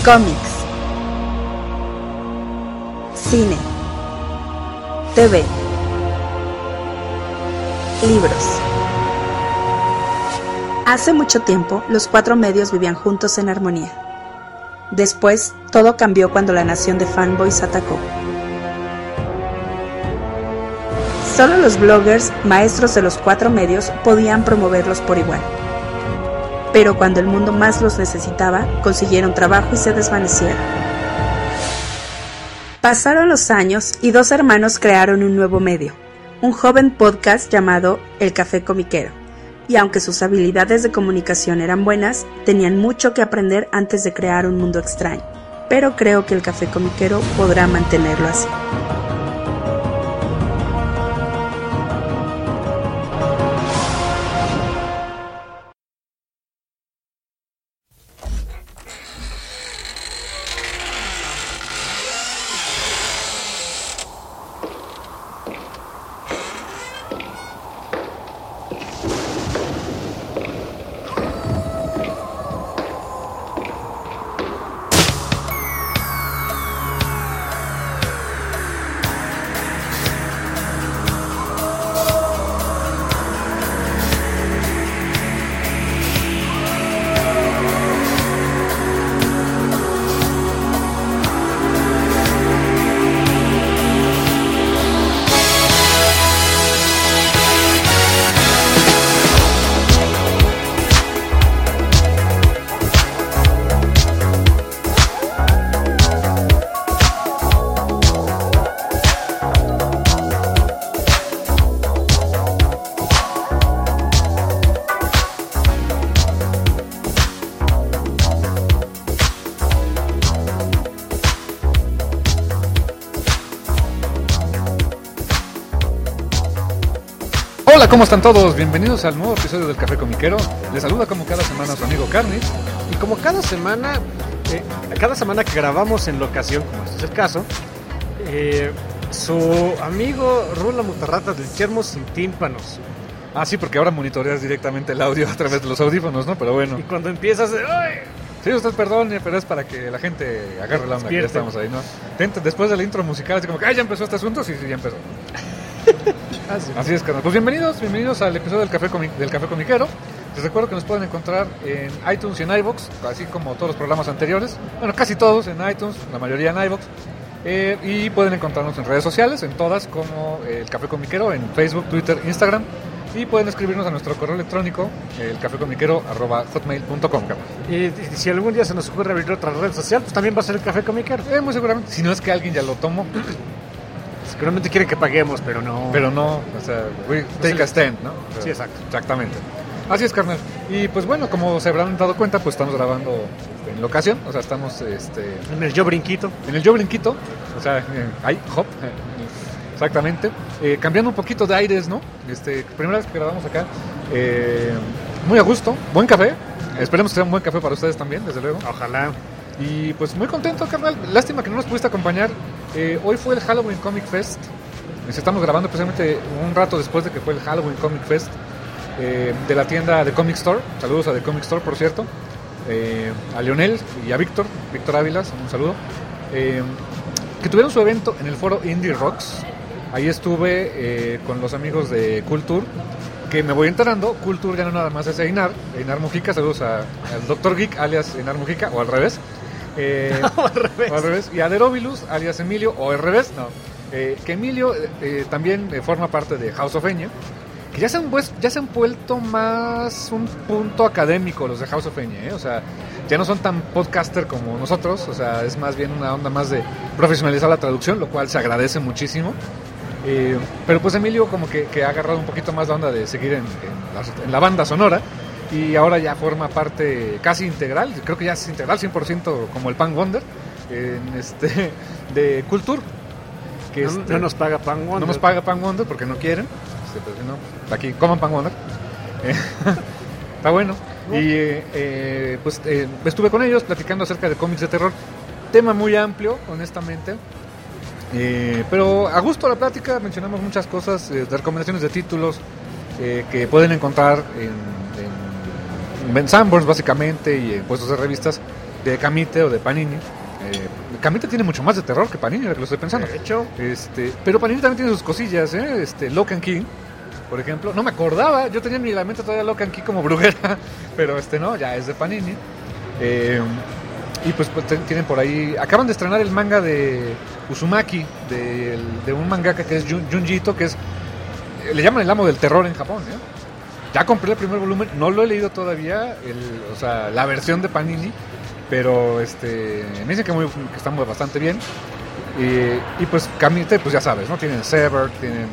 Cómics, cine, TV, libros. Hace mucho tiempo, los cuatro medios vivían juntos en armonía. Después, todo cambió cuando la nación de fanboys atacó. Solo los bloggers, maestros de los cuatro medios, podían promoverlos por igual. Pero cuando el mundo más los necesitaba, consiguieron trabajo y se desvanecieron. Pasaron los años y dos hermanos crearon un nuevo medio, un joven podcast llamado El Café Comiquero. Y aunque sus habilidades de comunicación eran buenas, tenían mucho que aprender antes de crear un mundo extraño. Pero creo que El Café Comiquero podrá mantenerlo así. Hola, ¿cómo están todos? Bienvenidos al nuevo episodio del Café Comiquero. Les saluda como cada semana su amigo Carnit. Y como cada semana que grabamos en locación, como este es el caso, su amigo Rula Mutarrata del Chermo sin tímpanos. Ah, sí, porque ahora monitoreas directamente el audio a través de los audífonos, ¿no? Pero bueno. Y cuando empiezas de... ¡ay! Sí, usted perdone, pero es para que la gente agarre la onda, que ya estamos ahí, ¿no? Después de la intro musical, así como que, ya empezó este asunto, sí, ya empezó. Así es, carnal. Pues bienvenidos al episodio del Café Comiquero. Les recuerdo que nos pueden encontrar en iTunes y en iVoox, así como todos los programas anteriores. Bueno, casi todos en iTunes, la mayoría en iVoox. Y pueden encontrarnos en redes sociales, en todas, como el Café Comiquero, en Facebook, Twitter, Instagram. Y pueden escribirnos a nuestro correo electrónico, elcafecomiquero@hotmail.com. Y si algún día se nos ocurre abrir otra red social, pues también va a ser el Café Comiquero. Muy seguramente, si no es que alguien ya lo tomó. Seguramente quieren que paguemos, pero no. Pero no, o sea, we take a stand, ¿no? O sea, sí, exacto. Exactamente. Así es, carnal. Y pues bueno, como se habrán dado cuenta, pues estamos grabando en locación, o sea, estamos en el Yo Brinquito. En el Yo Brinquito, o sea, ahí, hop, exactamente. Cambiando un poquito de aires, ¿no? Primera vez que grabamos acá, muy a gusto, buen café. Esperemos que sea un buen café para ustedes también, desde luego. Ojalá. Y pues muy contento, carnal. Lástima que no nos pudiste acompañar. Hoy fue el Halloween Comic Fest. Estamos grabando precisamente un rato después de que fue el Halloween Comic Fest de la tienda de Comic Store. Saludos a The Comic Store, por cierto. A Leonel y a Víctor Ávila, un saludo. Que tuvieron su evento en el foro Indie Rocks. Ahí estuve con los amigos de Culture. Que me voy enterando, Culture ya no nada más es Einar Mujica. Saludos al Dr. Geek, alias Einar Mujica, o al revés. O al revés. Y a Derobilus, alias Emilio, o al revés, no. Que Emilio también forma parte de House of Eña, que ya se han vuelto más un punto académico los de House of Eña, o sea, ya no son tan podcaster como nosotros, o sea, es más bien una onda más de profesionalizar la traducción, lo cual se agradece muchísimo. Pero pues Emilio como que ha agarrado un poquito más la onda de seguir en la banda sonora. Y ahora ya forma parte casi integral, creo que ya es integral 100% como el Pan Wonder de Culture. Que no nos paga Pan Wonder. No nos paga Pan Wonder porque no quieren. Pues, no, aquí coman Pan Wonder. Está bueno. Y pues estuve con ellos platicando acerca de cómics de terror. Tema muy amplio, honestamente. Pero a gusto la plática, mencionamos muchas cosas, de recomendaciones de títulos que pueden encontrar en Sanborns básicamente y en puestos de revistas. de Camite o de Panini. Camite tiene mucho más de terror que Panini, lo que lo estoy pensando. De hecho. Pero Panini también tiene sus cosillas, Lock and Key, por ejemplo. No me acordaba, yo tenía en la mente todavía Lock and Key como Bruguera, pero no, ya es de Panini. Y pues tienen por ahí, acaban de estrenar el manga de Uzumaki, de un mangaka que es Junji Ito, que es, le llaman el amo del terror en Japón, Ya compré el primer volumen, no lo he leído todavía, la versión de Panini, pero me dicen que están bastante bien. Y pues Camite, pues ya sabes, ¿no? Tienen Severed, tienen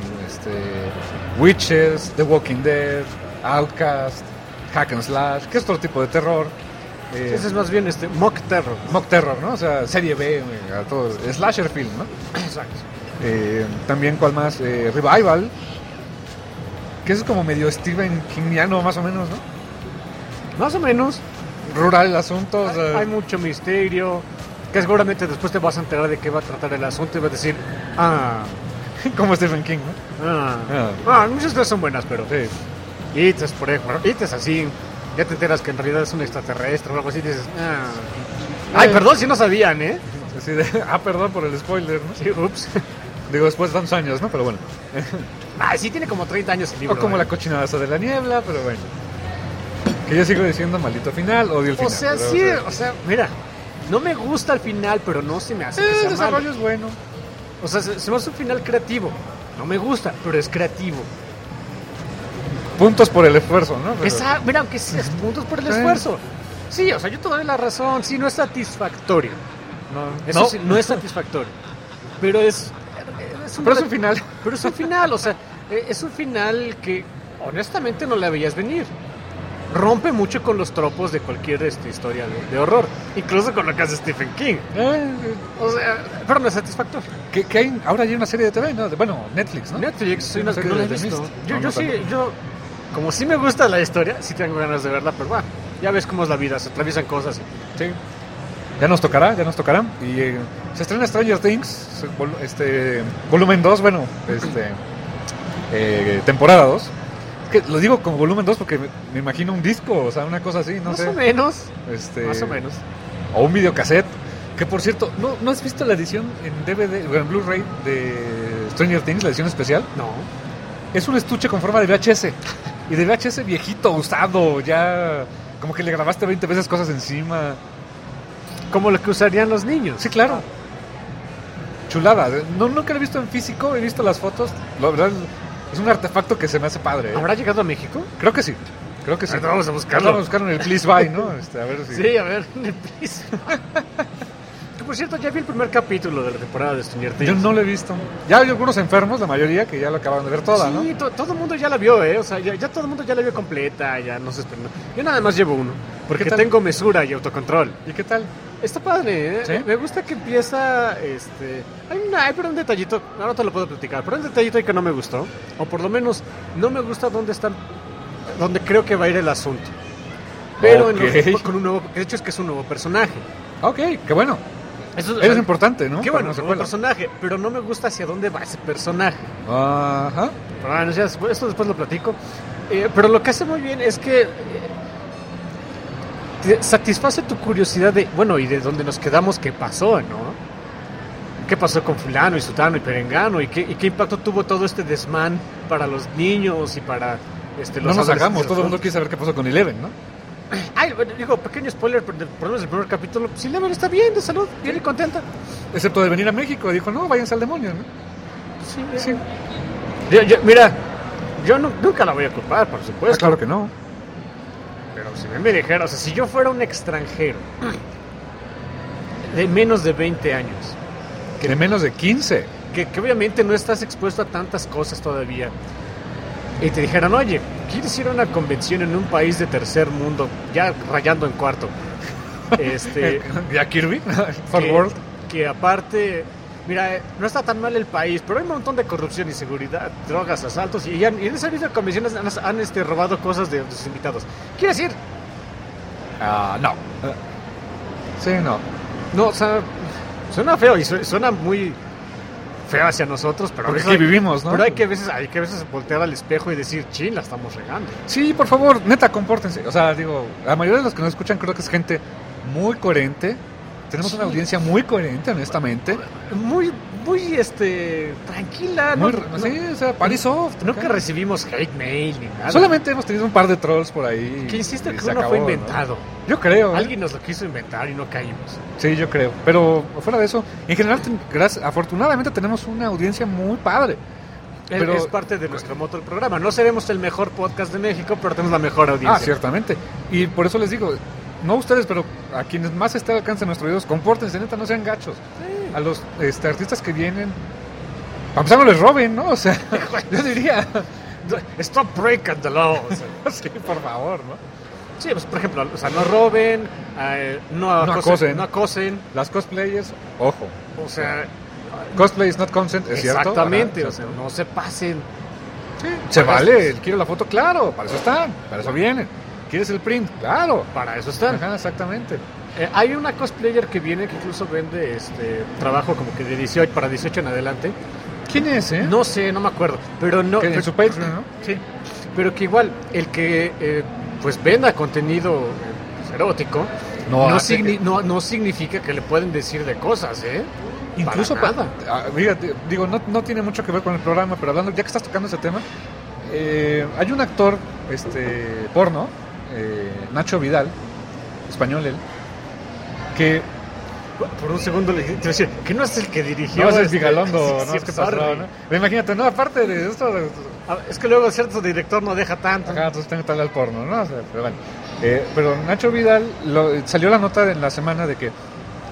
Witches, The Walking Dead, Outcast, Hack and Slash, que es otro tipo de terror. Ese es más bien mock terror. Mock terror, ¿no? O sea, serie B, todo, slasher film, ¿no? Exacto. También, ¿cuál más? Revival, que es como medio Stephen Kingiano, más o menos, ¿no? Más o menos. Rural el asunto. O sea, hay mucho misterio, que seguramente después te vas a enterar de qué va a tratar el asunto y vas a decir, como Stephen King, ¿no? Muchas cosas son buenas, pero sí. It por ejemplo, It es así. Ya te enteras que en realidad es un extraterrestre o algo así y dices, Ay, perdón si no sabían, Así de, perdón por el spoiler, ¿no? Sí, ups. Digo, después de tantos años, ¿no? Pero bueno. Sí tiene como 30 años el libro. O como la cochinada de la niebla, pero bueno. Que yo sigo diciendo maldito final, odio el final. O sea, mira, no me gusta el final, pero no se me hace que sea el desarrollo malo. es bueno. O sea, se me hace un final creativo. No me gusta, pero es creativo. Puntos por el esfuerzo, ¿no? Pero... Mira, aunque sí es puntos por el esfuerzo. Sí, o sea, yo te doy la razón. Sí, no es satisfactorio. Eso sí, no es satisfactorio. Pero es un final. Pero es un final, o sea, es un final que honestamente no la veías venir. Rompe mucho con los tropos de cualquier historia de horror, incluso con lo que hace Stephen King. O sea, pero no es satisfactorio. Que hay, ahora hay una serie de TV, ¿no? Netflix, ¿no? Netflix, sí, no la he visto. Yo como sí me gusta la historia, sí tengo ganas de verla, pero bueno, ya ves cómo es la vida, se atraviesan cosas. Sí. Ya nos tocará. Y se estrena Stranger Things, volumen 2, temporada 2. Que lo digo como volumen 2 porque me imagino un disco, o sea, una cosa así, no sé. Más o menos. O un videocassette. Que por cierto, ¿no has visto la edición en DVD o en Blu-ray de Stranger Things, la edición especial? No. Es un estuche con forma de VHS. Y de VHS viejito, usado, ya como que le grabaste 20 veces cosas encima. Como lo que usarían los niños. Sí, claro. Chulada. Nunca lo he visto en físico, he visto las fotos. La verdad, es un artefacto que se me hace padre. ¿Habrá llegado a México? Creo que sí. Vamos a buscarlo. Vamos a buscarlo en el Please Buy, ¿no? A ver si... Sí, a ver, en el Please Buy. Que por cierto, ya vi el primer capítulo de la temporada de Stranger Things. Yo no lo he visto. Ya hay algunos enfermos, la mayoría, que ya lo acaban de ver toda, ¿no? Sí, todo el mundo ya la vio, O sea, ya todo el mundo ya la vio completa, ya no se espera. Yo nada más llevo uno, porque tengo mesura y autocontrol. ¿Y qué tal? Está padre, ¿Sí? Me gusta que empieza, hay pero un detallito, ahora te lo puedo platicar, pero un detallito ahí que no me gustó, o por lo menos no me gusta donde creo que va a ir el asunto. Pero con un nuevo, de hecho es que es un nuevo personaje. Ok, qué bueno. Eso es importante, ¿no? Qué bueno, es un nuevo personaje, pero no me gusta hacia dónde va ese personaje. Ajá. Pero bueno, esto después lo platico. Pero lo que hace muy bien es que satisface tu curiosidad y de dónde nos quedamos, qué pasó, ¿no? ¿Qué pasó con fulano y sutano y perengano? ¿Y qué impacto tuvo todo este desmán para los niños y para los no nos hagamos, todo el mundo quiere saber qué pasó con Eleven, ¿no? Ay, digo, pequeño spoiler, por lo menos el primer capítulo, pues Eleven está bien, de salud, bien y contenta. Excepto de venir a México, dijo, no, váyanse al demonio, ¿no? Sí. Mira, yo nunca la voy a culpar, por supuesto. Claro que no. Pero si me dijera, o sea, si yo fuera un extranjero de menos de 20 años... De menos de 15. Que obviamente no estás expuesto a tantas cosas todavía. Y te dijeran, oye, ¿quieres ir a una convención en un país de tercer mundo? Ya rayando en cuarto. ¿Ya Kirby? For World. Que aparte... Mira, no está tan mal el país, pero hay un montón de corrupción, inseguridad, drogas, asaltos, y en esa misma convención han robado cosas de sus invitados. ¿Quieres ir? No. Sí, no. No, o sea, suena feo y suena muy feo hacia nosotros, pero porque aquí vivimos, ¿no? Pero hay que a veces voltear al espejo y decir, chin, la estamos regando. Sí, por favor, neta, compórtense. O sea, digo, la mayoría de los que nos escuchan creo que es gente muy coherente. Tenemos una audiencia muy coherente, honestamente. Muy tranquila. Sí, o sea, party soft. Nunca recibimos hate mail ni nada. Solamente hemos tenido un par de trolls por ahí. Que insiste que uno fue inventado. ¿No? Yo creo. Alguien nos lo quiso inventar y no caímos. Sí, yo creo. Pero fuera de eso, en general, afortunadamente tenemos una audiencia muy padre. Pero es parte de nuestro moto del programa. No seremos el mejor podcast de México, pero tenemos la mejor audiencia. Ciertamente. Y por eso les digo, no ustedes, pero a quienes más esté al alcance de nuestros videos, compórtense, neta, no sean gachos. Sí. A los artistas que vienen, para empezar, no les roben, ¿no? O sea, yo diría, stop breaking the law. O sea, sí, por favor, ¿no? Sí, pues por ejemplo, o sea, no roben, no acosen. Las cosplayers, ojo. O sea, cosplay is not consent, ¿es cierto? Exactamente, o sea, no se pasen. Sí, se vale, quiero la foto, claro, para eso están, para eso vienen. ¿Quieres el print? Claro. Para eso están. Ajá, exactamente. Hay una cosplayer que viene que incluso vende trabajo como que de 18 para 18 en adelante. ¿Quién es, No sé, no me acuerdo. Pero no. En su Patreon, ¿no? Sí. Pero que igual, el que pues venda contenido erótico no significa que le pueden decir de cosas, Incluso para digo, no tiene mucho que ver con el programa, pero hablando, ya que estás tocando ese tema, hay un actor porno, Nacho Vidal, español él, que por un segundo le dije que no es el que dirigió. No, es Vigalondo, no es que pasó, ¿no? Imagínate, no, aparte de esto. Es que luego cierto director no deja tanto. Ajá, entonces tengo que darle al porno, ¿no? O sea, pero bueno. Pero Nacho Vidal, salió la nota en la semana de que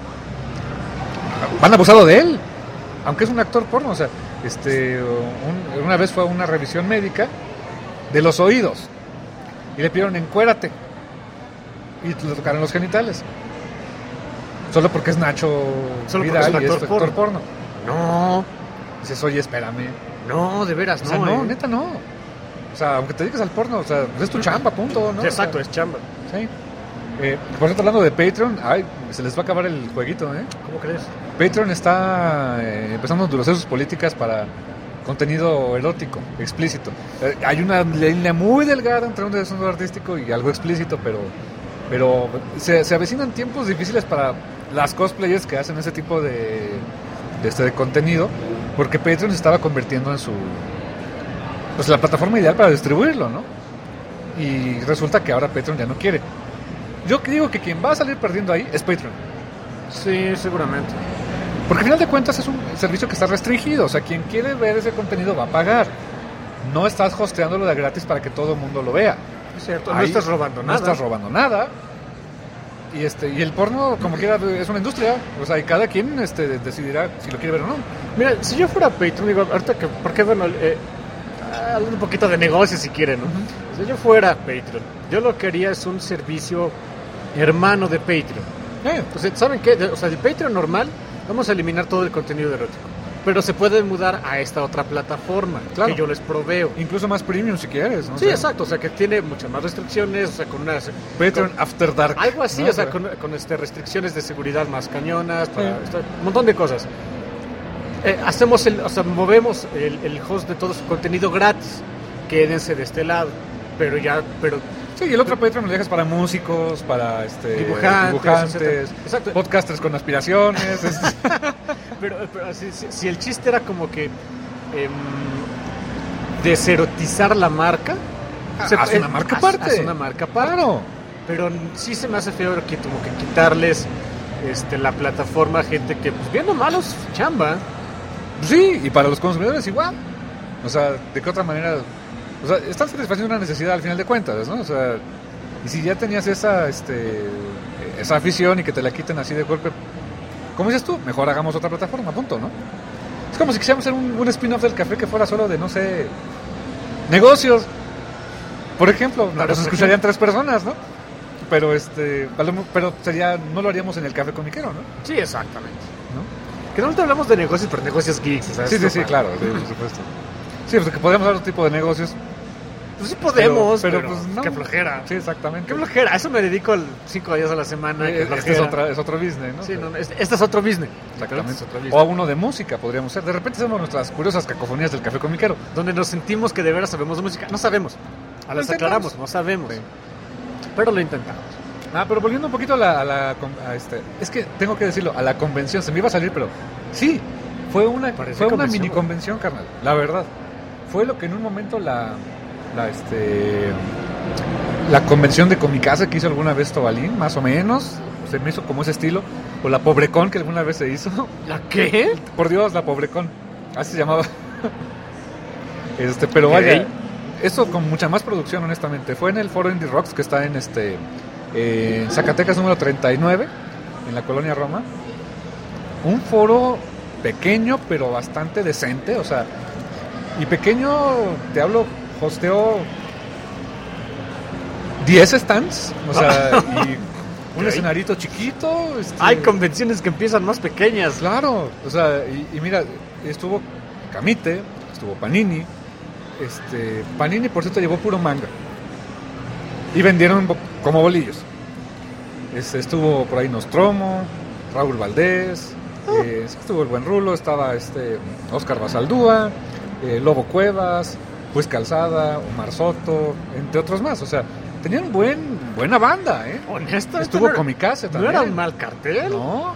han abusado de él, aunque es un actor porno. O sea, una vez fue a una revisión médica de los oídos y le pidieron encuérate y le tocaron los genitales. Solo porque es Nacho Vidal y es actor porno. No. Dices, oye, espérame. No, de veras, no. O sea, no, neta no. O sea, aunque te dediques al porno, o sea, pues es tu chamba, punto, ¿no? Exacto, o sea, es chamba. Sí. Por cierto, hablando de Patreon, se les va a acabar el jueguito, ¿eh? ¿Cómo crees? Patreon está empezando a endurecer sus políticas para contenido erótico, explícito. Hay una línea muy delgada entre un desnudo artístico y algo explícito, pero se avecinan tiempos difíciles para las cosplayers que hacen ese tipo de contenido, porque Patreon se estaba convirtiendo en la plataforma ideal para distribuirlo, ¿no? Y resulta que ahora Patreon ya no quiere. Yo digo que quien va a salir perdiendo ahí es Patreon. Sí, seguramente. Porque al final de cuentas es un servicio que está restringido, o sea, quien quiere ver ese contenido va a pagar. No estás hosteándolo de gratis para que todo el mundo lo vea. Es cierto, no estás robando nada. No estás robando nada. Y el porno, como quiera, es una industria. O sea, y cada quien decidirá si lo quiere ver o no. Mira, si yo fuera Patreon, digo, ahorita que, porque bueno, hablando un poquito de negocios si quieren, ¿no? Uh-huh. Si yo fuera Patreon, yo lo que haría es un servicio hermano de Patreon. Entonces, ¿saben qué? O sea, de Patreon normal, vamos a eliminar todo el contenido erótico. Pero se pueden mudar a esta otra plataforma, claro, que yo les proveo. Incluso más premium si quieres, ¿no? Sí, exacto, o sea, que tiene muchas más restricciones, o sea, con unas... Patreon After Dark. Algo así, ¿no? O sea, con restricciones de seguridad más cañonas, un montón de cosas. Movemos el host de todo su contenido gratis. Quédense de este lado, pero sí, y el otro Patreon lo dejas para músicos, para dibujantes, podcasters con aspiraciones. pero si el chiste era como que deserotizar la marca, haz una marca aparte. Haz una marca aparte. Claro. Pero sí se me hace feo que como que quitarles la plataforma a gente que, pues, bien o malos, chamba. Sí, y para los consumidores igual. O sea, ¿de qué otra manera? O sea, están satisfaciendo una necesidad al final de cuentas, ¿no? O sea, y si ya tenías esa afición y que te la quiten así de golpe, ¿cómo dices tú? Mejor hagamos otra plataforma, punto, ¿no? Es como si quisiéramos hacer un spin-off del café que fuera solo de, no sé, negocios. Por ejemplo, nos escucharían 3 personas, ¿no? Pero pero no lo haríamos en el café comiquero, ¿no? Sí, exactamente. ¿No? Que nosotros hablamos de negocios, pero negocios geeks, ¿sabes? Sí, claro, sí, por supuesto. Sí, pues que podemos hablar otro tipo de negocios. Pues sí podemos, pero pues no. Qué flojera. Sí, exactamente. Qué flojera, a eso me dedico 5 días a la semana. Es otro business, ¿no? Sí, este es otro business. Exactamente. Es otro business. O a uno de música, podríamos ser. De repente hacemos nuestras curiosas cacofonías del café comiquero. Donde nos sentimos que de veras sabemos de música. No sabemos. A las aclaramos, no sabemos. Sí. Pero lo intentamos. Pero volviendo un poquito a es que tengo que decirlo, a la convención, se me iba a salir, pero sí, fue una mini convención, carnal, la verdad. Fue lo que en un momento la convención de Comicasa que hizo alguna vez Tobalín, más o menos, se me hizo como ese estilo, o la Pobrecon que alguna vez se hizo. ¿La qué? Por Dios, la Pobrecon, así se llamaba. Pero vaya, eso con mucha más producción, honestamente. Fue en el Foro Indie Rocks, que está en Zacatecas número 39, en la colonia Roma. Un foro pequeño, pero bastante decente, o sea, y pequeño, te hablo, hosteó 10 stands, o sea, y un escenarito chiquito. Hay convenciones que empiezan más pequeñas. Claro, o sea, y mira, estuvo Camite, estuvo Panini. Panini, por cierto, llevó puro manga. Y vendieron como bolillos. Estuvo por ahí Nostromo, Raúl Valdés, estuvo el Buen Rulo, estaba Oscar Basaldúa, Lobo Cuevas, Pues Calzada, Omar Soto, entre otros más. O sea, tenían buena banda, ¿eh? Honestamente, estuvo Comicase también. ¿No era un mal cartel? No.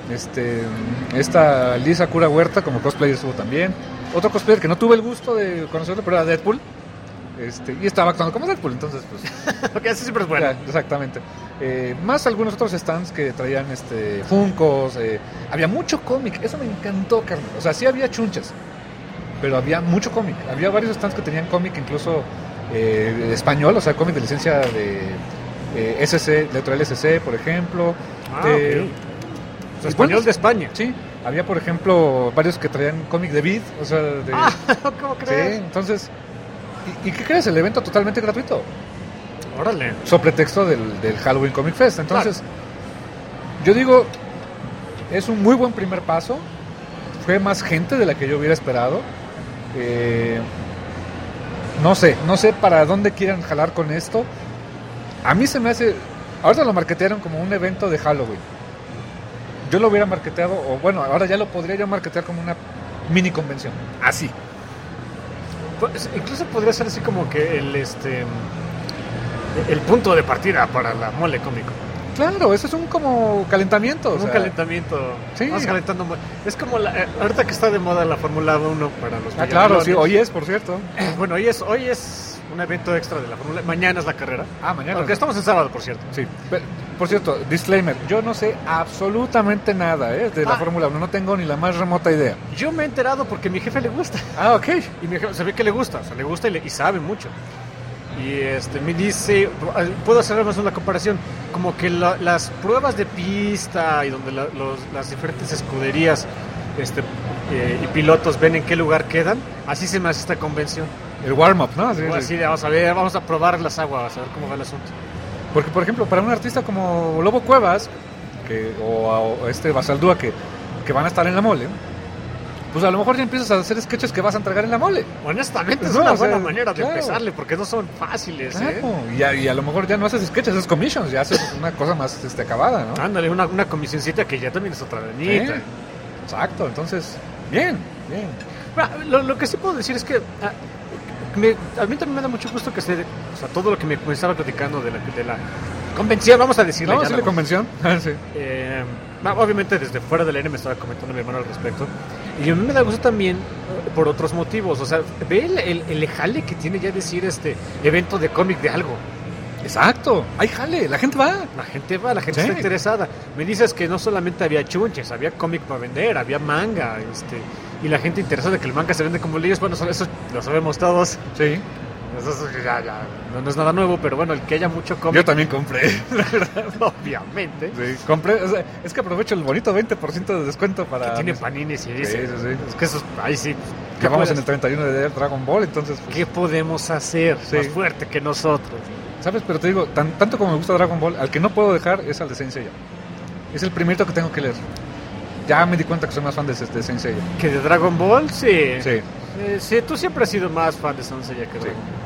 Esta Lisa Cura Huerta como cosplayer estuvo también. Otro cosplayer que no tuve el gusto de conocerlo, pero era Deadpool. Y estaba actuando como Deadpool, entonces pues... Porque así siempre es bueno. Exactamente. Más algunos otros stands que traían Funkos. Había mucho cómic, eso me encantó, Carmen. O sea, sí había chunches, pero había mucho cómic. Había varios stands que tenían cómic incluso español, o sea, cómic de licencia de SC, Letra SC, por ejemplo. Okay. O sea, español de España. Sí. Había, por ejemplo, varios que traían cómic de Vid, o sea, ¿cómo crees? Sí, entonces... ¿Y qué crees? El evento totalmente gratuito. Órale. Sobre pretexto del Halloween Comic Fest. Entonces, yo digo, es un muy buen primer paso. Fue más gente de la que yo hubiera esperado. No sé para dónde quieran jalar con esto. A mí se me hace... Ahora lo marketearon como un evento de Halloween. Yo lo hubiera marketeado, o bueno, ahora ya lo podría yo marketear como una mini convención. Así. Pues, incluso podría ser así como que el punto de partida para la mole cómico. Claro, eso es un como calentamiento. Un calentamiento. Sí. Vamos calentando. Es como ahorita que está de moda la Fórmula 1 para los claro, sí, hoy es, por cierto. Bueno, hoy es un evento extra de la Fórmula. Mañana es la carrera. Mañana. Aunque estamos en sábado, por cierto. Sí. Por cierto, disclaimer, yo no sé absolutamente nada de la Fórmula 1, no tengo ni la más remota idea. Yo me he enterado porque a mi jefe le gusta. Ok. Y mi jefe se ve que le gusta, o sea, le gusta y sabe mucho. Y me dice, puedo hacer más una comparación, como que las pruebas de pista y donde las diferentes escuderías y pilotos ven en qué lugar quedan, así se me hace esta convención. El warm-up, ¿no? Así vamos a ver, vamos a probar las aguas, a ver cómo va el asunto. Porque, por ejemplo, para un artista como Lobo Cuevas o Basaldúa que van a estar en la mole, pues a lo mejor ya empiezas a hacer sketches que vas a entregar en la mole. Honestamente es una buena manera de empezarle, porque no son fáciles. Claro. Y a lo mejor ya no haces sketches, haces commissions, ya haces una cosa más acabada, ¿no? Ándale, una comisioncita que ya también es otra venita. Sí. Exacto, entonces, bien. Lo que sí puedo decir es que a mí también me da mucho gusto que todo lo que me estaba platicando de la convención, vamos a decirle. Vamos a decirle convención. Sí. Obviamente desde fuera del N me estaba comentando mi hermano al respecto. Y a mí me da gusto también por otros motivos. O sea, ve el jale que tiene ya decir evento de cómic de algo. Exacto, hay jale, la gente va. La gente está interesada. Me dices que no solamente había chunches, había cómic para vender, había manga, y la gente interesada que el manga se vende como leyes. Bueno, eso lo sabemos todos. Sí. Eso ya no es nada nuevo, pero bueno, el que haya mucho cómic. Yo también compré, la verdad, obviamente. Sí, compré, o sea, es que aprovecho el bonito 20% de descuento para... Que tiene Panini, sí. Sí. Es que eso, ahí sí. Que vamos en el 31 de Dragon Ball, entonces... Pues, ¿qué podemos hacer más fuerte que nosotros? ¿Sabes? Pero te digo, tanto como me gusta Dragon Ball, al que no puedo dejar es al de Saint Seiya. Es el primerito que tengo que leer. Ya me di cuenta que soy más fan de Saint Seiya. ¿Que de Dragon Ball? Sí. Sí. Tú siempre has sido más fan de Saint Seiya que Dragon Ball.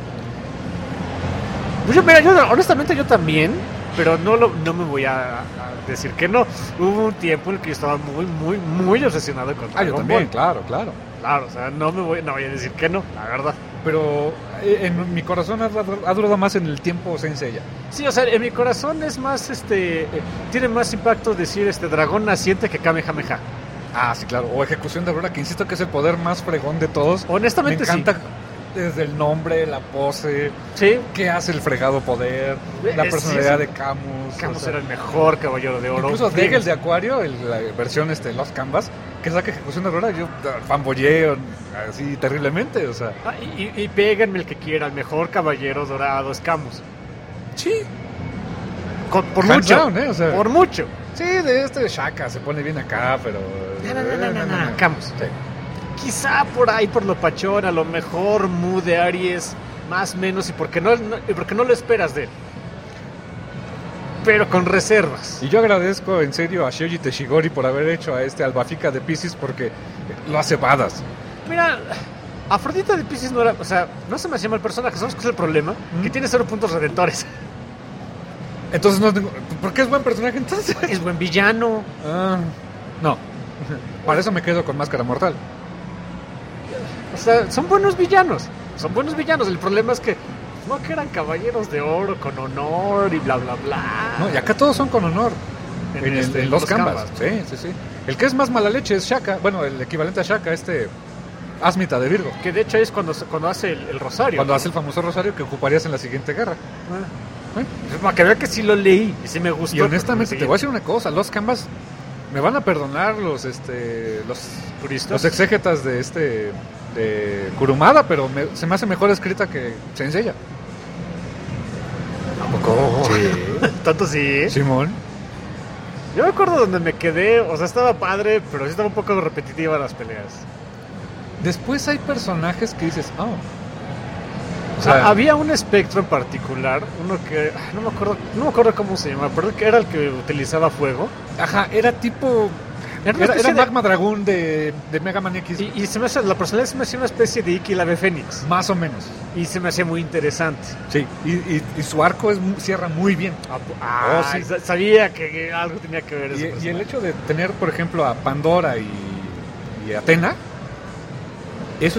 Pues yo honestamente yo también, pero no me voy a decir que no. Hubo un tiempo en el que yo estaba muy obsesionado con Dragon yo también, Ball. Claro, o sea, no voy a decir que no, la verdad. pero en mi corazón ha durado más en el tiempo Saint Seiya. Sí, o sea, en mi corazón es más, tiene más impacto decir dragón naciente que Kamehameha. Ah, sí, claro. O ejecución de Aurora, que insisto que es el poder más fregón de todos. Honestamente, me encanta desde el nombre, la pose, sí, qué hace el fregado poder, la personalidad de Camus. Camus era el mejor caballero de oro. Incluso Degel de Acuario, la versión Lost Canvas, que saca ejecución de Aurora, yo fanboyeo así terriblemente, o sea. Y péganme el que quiera, el mejor caballero dorado es Camus. Sí. Por mucho, down, o sea, por mucho. Sí, de Shaka se pone bien acá, pero... No. Camus. Sí. Quizá por ahí, por lo pachón, a lo mejor Mu de Aries, más o menos, y porque no lo esperas de él. Pero con reservas. Y yo agradezco en serio a Shoji Teshigori por haber hecho a Albafika de Pisces, porque lo hace badass. Mira, Afrodita de Pisces no era, o sea, no se me hacía mal personaje, ¿sabes qué es el problema? Que tiene 0 puntos redentores. Entonces, ¿por qué es buen personaje entonces? Es buen villano. No. Para eso me quedo con Máscara Mortal. O sea, son buenos villanos. El problema es que no que eran caballeros de oro con honor y bla, bla, bla. No, y acá todos son con honor. En los Canvas. Sí. El que es más mala leche es Shaka. Bueno, el equivalente a Shaka, Asmita de Virgo. Que de hecho es cuando hace el rosario. Cuando hace el famoso rosario que ocuparías en la siguiente guerra. Para que vea que sí lo leí y sí me gustó. Y honestamente te voy a decir una cosa, los Canvas me van a perdonar los puristas, los exégetas de Kurumada, pero se me hace mejor escrita que Saint Seiya. ¿A poco? Sí. ¿Tanto sí? Simón. Yo me acuerdo donde me quedé, o sea, estaba padre, pero sí estaba un poco repetitiva las peleas. Después hay personajes que dices, o sea, había un espectro en particular, uno que no me acuerdo cómo se llama, pero que era el que utilizaba fuego. Ajá, era tipo era Magma Dragón de Mega Man X. Y se me hace, la personalidad se me hacía una especie de Iki el ave fénix. Más o menos. Y se me hacía muy interesante. Sí, y su arco cierra muy bien. Sí. Sabía que algo tenía que ver y el hecho de tener, por ejemplo, a Pandora y Atena, eso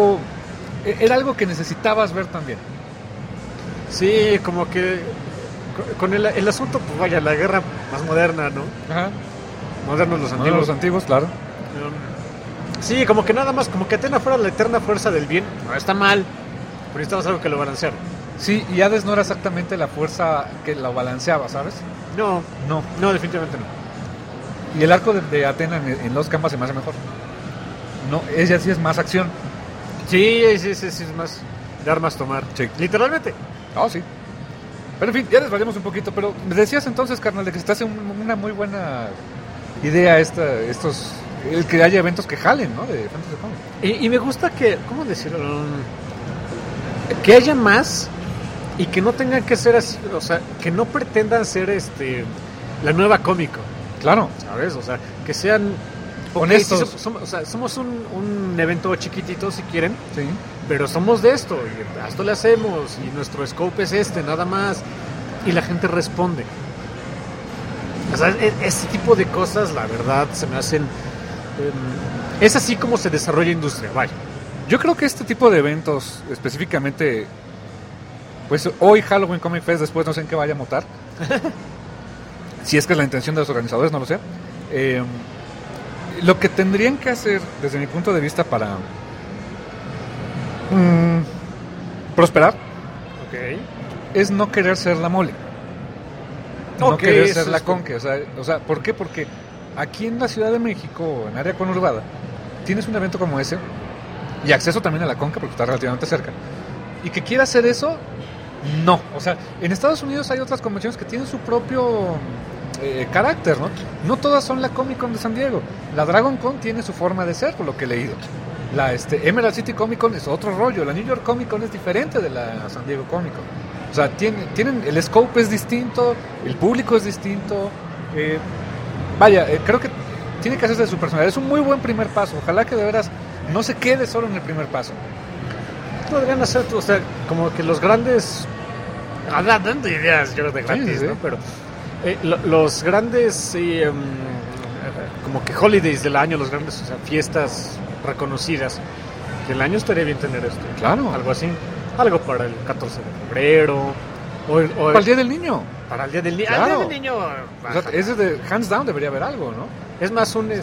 era algo que necesitabas ver también. Sí, como que con el asunto, pues vaya, la guerra más moderna, ¿no? Ajá. Modernos los antiguos. Los antiguos, claro. Sí, como que nada más, como que Atena fuera la eterna fuerza del bien. No está mal, pero necesitabas algo que lo balanceara. Sí, y Hades no era exactamente la fuerza que lo balanceaba, ¿sabes? No, definitivamente no. Y el arco de Atena en los Canvas se me hace mejor. No, ella sí es más acción. Sí, es más de armas tomar. Sí. Literalmente. Sí. Pero en fin, ya desvariamos un poquito. Pero me decías entonces, carnal, de que se te hace una muy buena idea el que haya eventos que jalen, ¿no? De Fantasy Comics. Y me gusta que, ¿cómo decirlo? Que haya más y que no tengan que ser así, o sea, que no pretendan ser la nueva cómico. Claro. ¿Sabes? O sea, que sean honestos. Sí, somos un evento chiquitito si quieren, sí, pero somos de esto y a esto le hacemos y nuestro scope es nada más, y la gente responde. O sea, ese tipo de cosas, la verdad, se me hacen es así como se desarrolla industria. Vaya, yo creo que este tipo de eventos específicamente, pues hoy Halloween Comic Fest, después no sé en qué vaya a mutar. Si es que es la intención de los organizadores, no lo sé. Lo que tendrían que hacer, desde mi punto de vista, para prosperar, es no querer ser la mole. No querer ser la conque. O sea, ¿por qué? Porque aquí en la Ciudad de México, en área conurbada, tienes un evento como ese y acceso también a la conque porque está relativamente cerca. Y que quiera hacer eso, no. O sea, en Estados Unidos hay otras convenciones que tienen su propio carácter, ¿no? No todas son la Comic Con de San Diego. La Dragon Con tiene su forma de ser, por lo que he leído. La Emerald City Comic Con es otro rollo. La New York Comic Con es diferente de la San Diego Comic Con. O sea, tienen el scope es distinto, el público es distinto. Creo que tiene que hacerse de su personalidad. Es un muy buen primer paso. Ojalá que de veras no se quede solo en el primer paso. Podrían hacer, o sea, como que los grandes, dando ideas, yo creo de gratis, sí. ¿No? Pero los grandes, como que holidays del año, los grandes, o sea, fiestas reconocidas, del año estaría bien tener esto. Claro. Algo así. Algo para el 14 de febrero. O para el Día del Niño. Para el Día del Niño. Claro. El Día del Niño. O sea, ese de hands down debería haber algo, ¿no? Es más un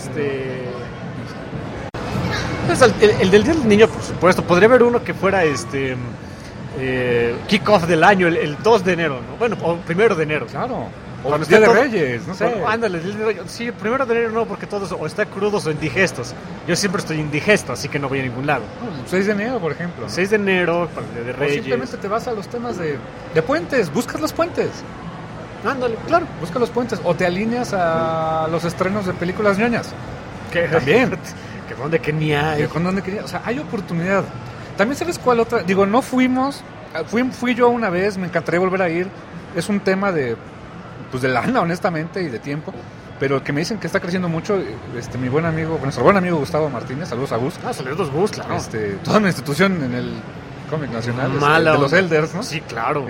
el del Día del Niño, por supuesto. Podría haber uno que fuera kick-off del año, el 2 de enero, ¿no? Bueno, o 1 de enero. Claro. O el Día de Reyes, no sé. Bueno, ándale, sí, 1 de enero no, porque todos o están crudos o indigestos. Yo siempre estoy indigesto, así que no voy a ningún lado. 6 de enero, por ejemplo, ¿no? 6 de enero, para el Día de Reyes. O simplemente te vas a los temas de puentes, buscas los puentes. Ándale, claro. Busca los puentes. O te alineas a los estrenos de películas ñoñas. Que también. Que donde que ni hay. O sea, hay oportunidad. También sabes cuál otra. Digo, no fuimos. Fui yo una vez, me encantaría volver a ir. Es un tema de lana, honestamente, y de tiempo. Pero que me dicen que está creciendo mucho. Mi buen amigo, nuestro buen amigo Gustavo Martínez. Saludos a Gus. Saludos Gus, claro. Toda una institución en el cómic nacional. Mala de los Elders, ¿no? Sí, claro.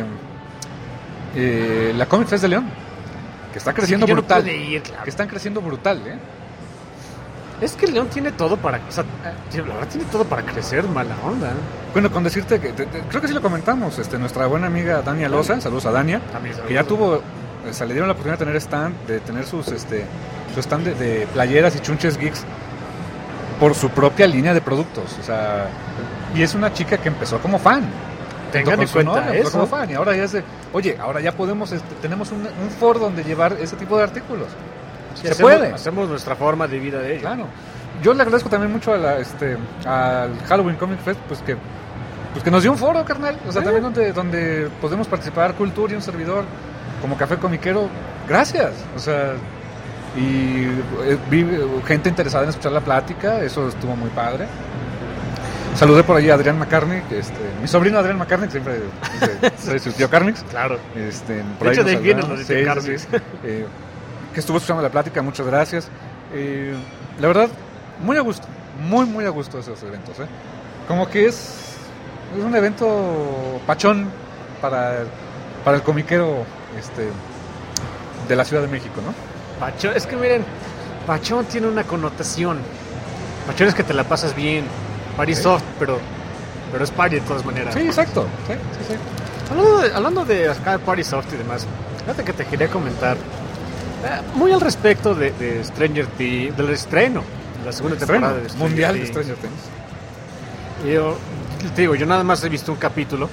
La Comic Fest de León, que está creciendo brutal. No pude ir, claro. Que están creciendo brutal, ¿eh? Es que León tiene todo para, o sea, la verdad tiene todo para crecer, mala onda. Bueno, con decirte que creo que sí lo comentamos, nuestra buena amiga Dania Loza, saludos a Dania, que ya tuvo, o sea, le dieron la oportunidad de tener su stand de playeras y chunches geeks por su propia línea de productos, o sea, y es una chica que empezó como fan. Tengan en cuenta eso. Como fan, y ahora ya ahora ya podemos, tenemos un foro donde llevar ese tipo de artículos. Sí, hacemos nuestra forma de vida de ello. Claro. Yo le agradezco también mucho al Halloween Comic Fest, que nos dio un foro, carnal. O sea, también donde podemos participar, Cultura y un servidor, como Café Comiquero. Gracias. O sea, y vi gente interesada en escuchar la plática, eso estuvo muy padre. Saludé por ahí a Adrián McCartney, mi sobrino Adrián McCartney, que siempre soy su tío Carmix. Claro. Por ahí de hecho, de vienen los de Carmix. Sí. Que estuvo escuchando la plática, muchas gracias. La verdad, muy a gusto, muy a gusto esos eventos. Como que es un evento pachón para el comiquero de la Ciudad de México, ¿no? Pachón, es que miren, pachón tiene una connotación. Pachón es que te la pasas bien. Party soft, pero es party de todas maneras. Sí, exacto. Sí. Hablando de acá Party soft y demás, fíjate que te quería comentar muy al respecto de Stranger Things, del estreno de la segunda temporada de Stranger mundial Things. De Stranger Things. Yo te digo, yo nada más he visto un capítulo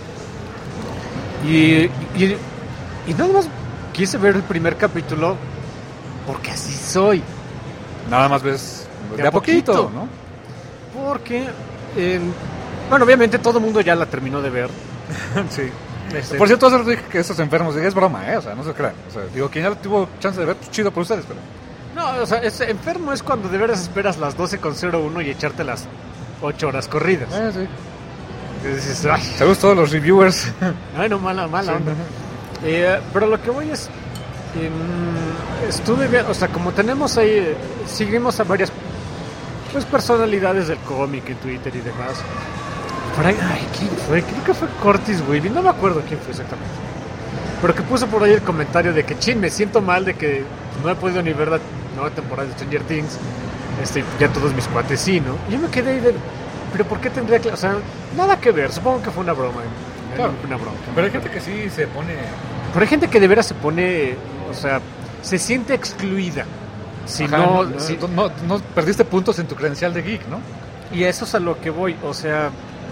y nada más quise ver el primer capítulo porque así soy. Nada más ves de a poquito, ¿no? Porque, bueno, obviamente todo el mundo ya la terminó de ver. Sí. Por cierto, eso dije que esos enfermos, es broma, o sea, no se crean. O sea, digo, quien ya lo tuvo chance de ver, pues chido por ustedes, pero... No, o sea, enfermo es cuando de veras esperas las 12:01 y echarte las 8 horas corridas. Sí. Y dices, ay. Saludos a todos los reviewers. Ay, no, mala sí, onda. Pero lo que voy es... estuve bien, o sea, como tenemos ahí... seguimos a varias personalidades del cómic en Twitter y demás. Por ahí, ¿quién fue? Creo que fue Curtis Weaving, no me acuerdo quién fue exactamente. Pero que puso por ahí el comentario de que, me siento mal de que no he podido ni ver la nueva temporada de Stranger Things. Ya todos mis cuates sí, ¿no? Y yo me quedé ahí de, pero ¿por qué tendría que...? O sea, nada que ver, supongo que fue una broma. Claro, una broma. Pero hay gente que sí se pone... Pero hay gente que de veras se pone, o sea, se siente excluida. Si Ajá, no perdiste puntos en tu credencial de geek, ¿no? Y a eso es a lo que voy, o sea...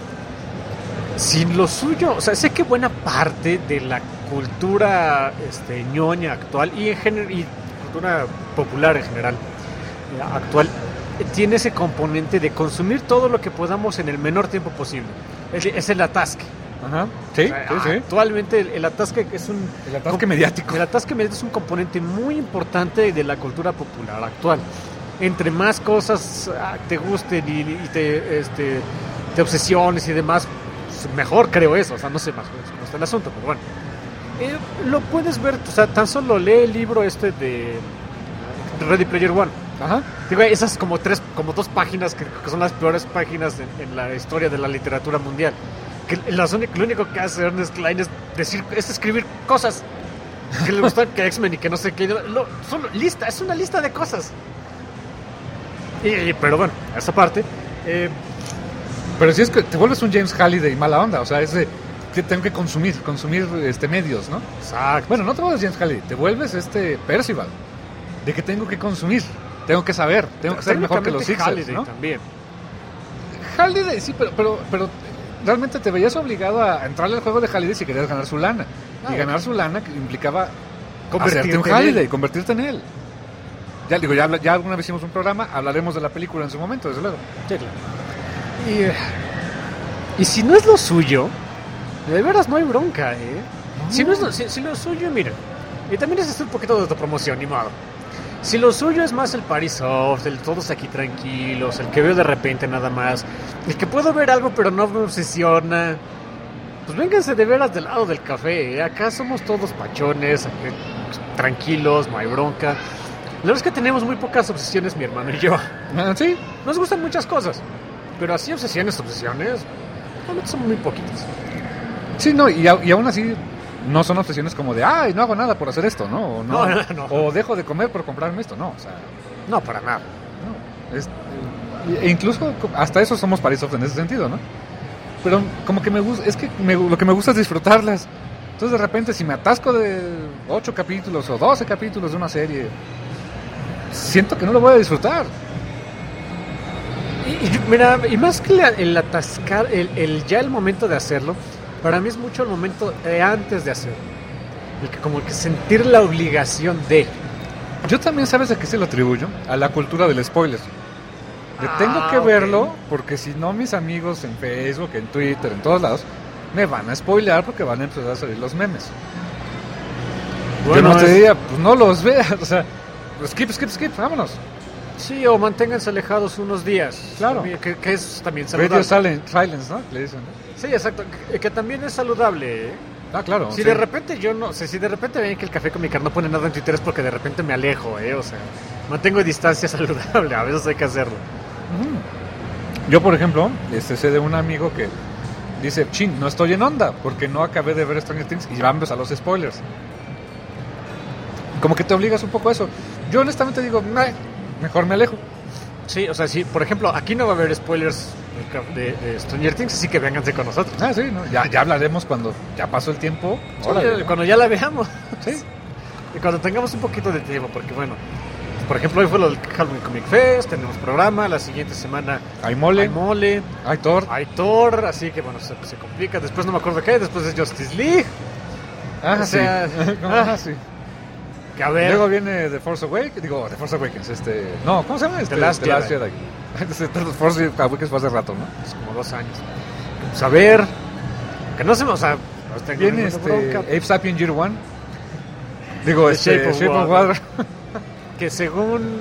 Sin lo suyo, o sea, sé que buena parte de la cultura ñoña actual y cultura popular en general actual tiene ese componente de consumir todo lo que podamos en el menor tiempo posible. Es el atasque. Ajá. Sí, o sea, actualmente el atasque es el atasque mediático. El atasque mediático es un componente muy importante de la cultura popular actual. Entre más cosas te gusten y te obsesiones y demás, mejor, creo eso, o sea, no sé más cómo está el asunto, pero bueno. Lo puedes ver, o sea, tan solo lee el libro de Ready Player One. Ajá. Digo, esas como 2 páginas que son las peores páginas en la historia de la literatura mundial. Que lo único que hace Ernest Cline es escribir cosas que le gustan, que X-Men y que no sé qué. Es una lista de cosas. Pero bueno, esa parte. Pero si es que te vuelves un James Halliday mala onda, o sea, es de que tengo que consumir medios, ¿no? Exacto. Bueno, no te vuelves James Halliday, te vuelves Percival, de que tengo que consumir, tengo que saber, tengo que ser mejor que los Sixers, ¿no? También. Halliday, sí, pero realmente te veías obligado a entrarle al juego de Halliday si querías ganar su lana. Y ganar su lana implicaba hacerte un Halliday, convertirte en él. Ya digo, ya alguna vez hicimos un programa, hablaremos de la película en su momento, desde luego. Sí, claro. Y si no es lo suyo, de veras no hay bronca, ¿eh? No. Si lo suyo, mira, y también es un poquito de autopromoción, ni modo. Si lo suyo es más el party soft, el todos aquí tranquilos, el que veo de repente nada más, el que puedo ver algo pero no me obsesiona, pues vénganse de veras del lado del café, ¿eh? Acá somos todos pachones, tranquilos, no hay bronca. La verdad es que tenemos muy pocas obsesiones, mi hermano y yo. Sí, nos gustan muchas cosas, pero así obsesiones, realmente son muy poquitas. Sí, no, y aún así no son obsesiones como de, ay, no hago nada por hacer esto, ¿no? No. O dejo de comer por comprarme esto, no, o sea... No, para nada. No, e incluso hasta eso somos party soft en ese sentido, ¿no? Pero como que lo que me gusta es disfrutarlas. Entonces de repente si me atasco de 8 capítulos o 12 capítulos de una serie, siento que no lo voy a disfrutar. Mira, y más que el atascar, el momento de hacerlo, para mí es mucho el momento antes de hacerlo. Como que sentir la obligación de... Yo también, ¿sabes a qué se lo atribuyo? A la cultura del spoiler. Tengo que verlo porque si no mis amigos en Facebook, en Twitter, en todos lados, me van a spoilear porque van a empezar a salir los memes. Bueno, yo no te diría, pues no los veas, o sea, skip, vámonos. Sí, o manténganse alejados unos días. Claro. Que es también saludable. Radio silence, ¿no? Le dicen, ¿no? Sí, exacto. Que también es saludable, ¿eh? Ah, claro. Si de repente si de repente ven que el Café con mi no pone nada en Twitter es porque de repente me alejo, ¿eh? O sea, mantengo distancia saludable. A veces hay que hacerlo. Yo, por ejemplo, sé de un amigo que dice, no estoy en onda porque no acabé de ver Stranger Things y vamos a los spoilers. Como que te obligas un poco a eso. Yo honestamente digo, mejor me alejo. Sí, o sea, sí, por ejemplo, aquí no va a haber spoilers de Stranger Things, así que vénganse con nosotros. Ah, sí, ¿no? Ya hablaremos cuando ya pasó el tiempo. Sí, cuando ya la veamos. Sí. Y cuando tengamos un poquito de tiempo, porque bueno, por ejemplo, hoy fue lo del Halloween Comic Fest, tenemos programa, la siguiente semana hay mole, hay Thor, así que bueno, se complica. Después no me acuerdo qué, después es Justice League. O sea, sí. Que a ver. Luego viene The Force Awakens, no, ¿cómo se llama? The Last Jedi. The Force Awakens fue hace rato, ¿no? Es como 2 años. Pues a ver, que no se, o sea, viene Ape Sapien Year One. Digo, Shape of Water. Que según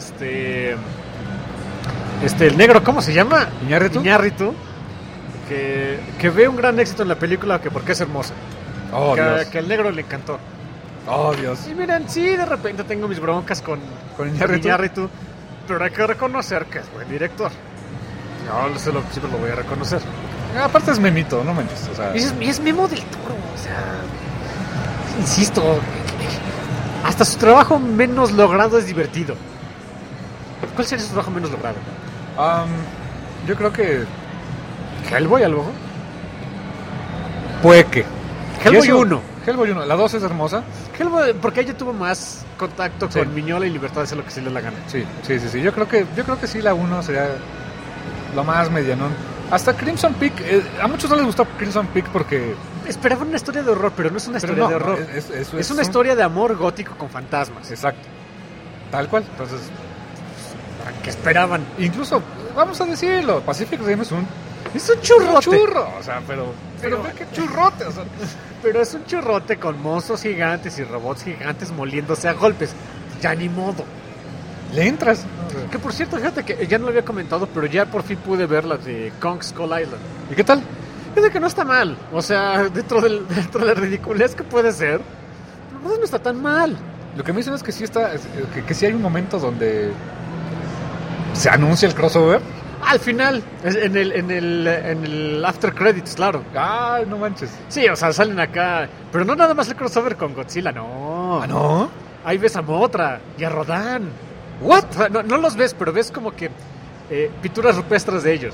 el negro, ¿cómo se llama? Iñárritu. Que ve un gran éxito en la película porque es hermosa. Que al negro le encantó. Oh, Dios. Y miren, sí, de repente tengo mis broncas con Iñárritu, pero hay que reconocer que es buen director. Yo siempre lo voy a reconocer. Aparte es memito, no manches. O sea... y es Memo del Toro, o sea... Insisto, hasta su trabajo menos logrado es divertido. ¿Cuál sería su trabajo menos logrado? Yo creo que... ¿Hellboy a lo mejor? Puede que... Hellboy 1. Hellboy 1, la 2 es hermosa. Hellboy, porque ella tuvo más contacto con Miñola y libertad de hacer lo que se le da la gana. Sí. Yo creo que sí, la 1 sería lo más medianón. Hasta Crimson Peak, a muchos no les gustó Crimson Peak porque... Esperaban una historia de horror, pero no es una historia de horror. Es una historia de amor gótico con fantasmas. Exacto. Tal cual. Entonces, ¿qué esperaban? Incluso, vamos a decirlo, Pacific Rim es un churrote. O sea, pero ve qué churrote. O sea. Pero es un churrote con monstruos gigantes y robots gigantes moliéndose a golpes. Ya ni modo. Le entras. Que por cierto, fíjate que ya no lo había comentado, pero ya por fin pude ver la de Kong Skull Island. ¿Y qué tal? Fíjate que no está mal. O sea, dentro de la ridiculez que puede ser, no está tan mal. Lo que me dicen es que sí que sí hay un momento donde se anuncia el crossover. Al final, en el after credits, claro. Ay, no manches. Sí, o sea, salen acá. Pero no nada más el crossover con Godzilla, no. ¿Ah, no? Ahí ves a Mothra y a Rodan. ¿What? O sea, no los ves, pero ves como que pinturas rupestres de ellos.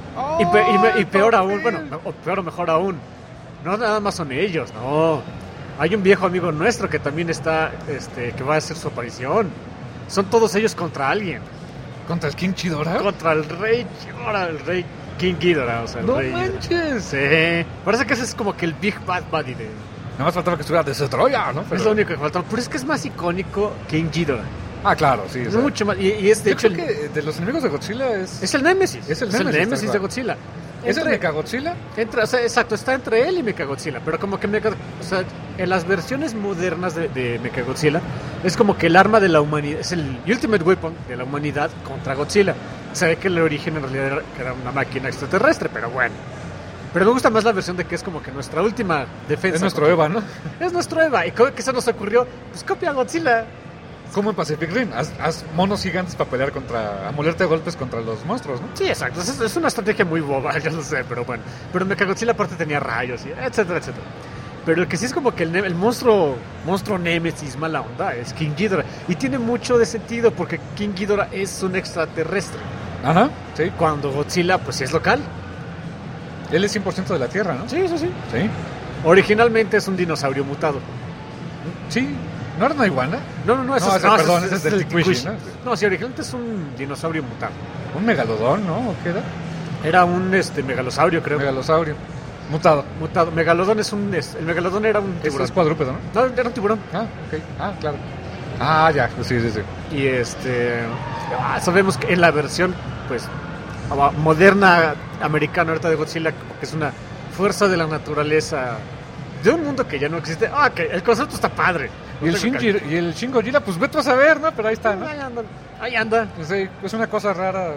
Y peor aún, bueno, o peor o mejor aún, no nada más son ellos, no. Hay un viejo amigo nuestro que también está, que va a hacer su aparición. Son todos ellos contra alguien. ¿Contra el King Ghidorah? Contra el rey Ghidorah, el rey King Ghidorah, o sea, el ¡No rey. manches! Sí. Parece que ese es como que el Big Bad Buddy de... Nada más faltaba que estuviera desde Troya, ¿no? Es lo único que faltaba. Pero es que es más icónico King Ghidorah. Ah, claro, sí. Es mucho más. Y es de hecho. Creo que de los enemigos de Godzilla es el Némesis. Es el Némesis de Godzilla. ¿Es el Mechagodzilla? O sea, exacto, está entre él y Mechagodzilla. Pero como que o sea, en las versiones modernas de Mechagodzilla es como que el arma de la humanidad, es el Ultimate Weapon de la humanidad contra Godzilla. Se ve que el origen en realidad era una máquina extraterrestre, pero bueno. Pero me gusta más la versión de que es como que nuestra última defensa. Es nuestro Eva, ¿no? Es nuestro Eva. ¿Y cómo que se nos ocurrió? Pues copia a Godzilla. Como en Pacific Rim, haz monos gigantes para pelear a molerte a golpes contra los monstruos, ¿no? Sí, exacto. Es una estrategia muy boba, ya lo sé, pero bueno. Pero Mechagodzilla aparte tenía rayos, etcétera, etcétera. Pero el que sí es como que el monstruo Némesis mala onda es King Ghidorah. Y tiene mucho de sentido porque King Ghidorah es un extraterrestre. Ajá, sí. Cuando Godzilla, pues sí es local. Él es 100% de la Tierra, ¿no? Sí, eso sí. Sí. Originalmente es un dinosaurio mutado. Sí. ¿No era una iguana? No, ese es del Ticuishi, ¿no? No, sí, originalmente es un dinosaurio mutado. ¿Un megalodón, no? ¿O qué era? Era un megalosaurio, creo. Megalosaurio. Mutado. Megalodón el megalodón era un tiburón. Es cuadrúpedo, ¿no? No, era un tiburón. Ah, ok. Ah, claro. Ah, ya. Sí. Y sabemos que en la versión, pues, moderna americana ahorita de Godzilla, que es una fuerza de la naturaleza de un mundo que ya no existe. Que el concepto está padre. Y el Shin Godzilla, pues vete a saber, ¿no? Pero ahí está, ¿no? Ahí anda. Pues, es una cosa rara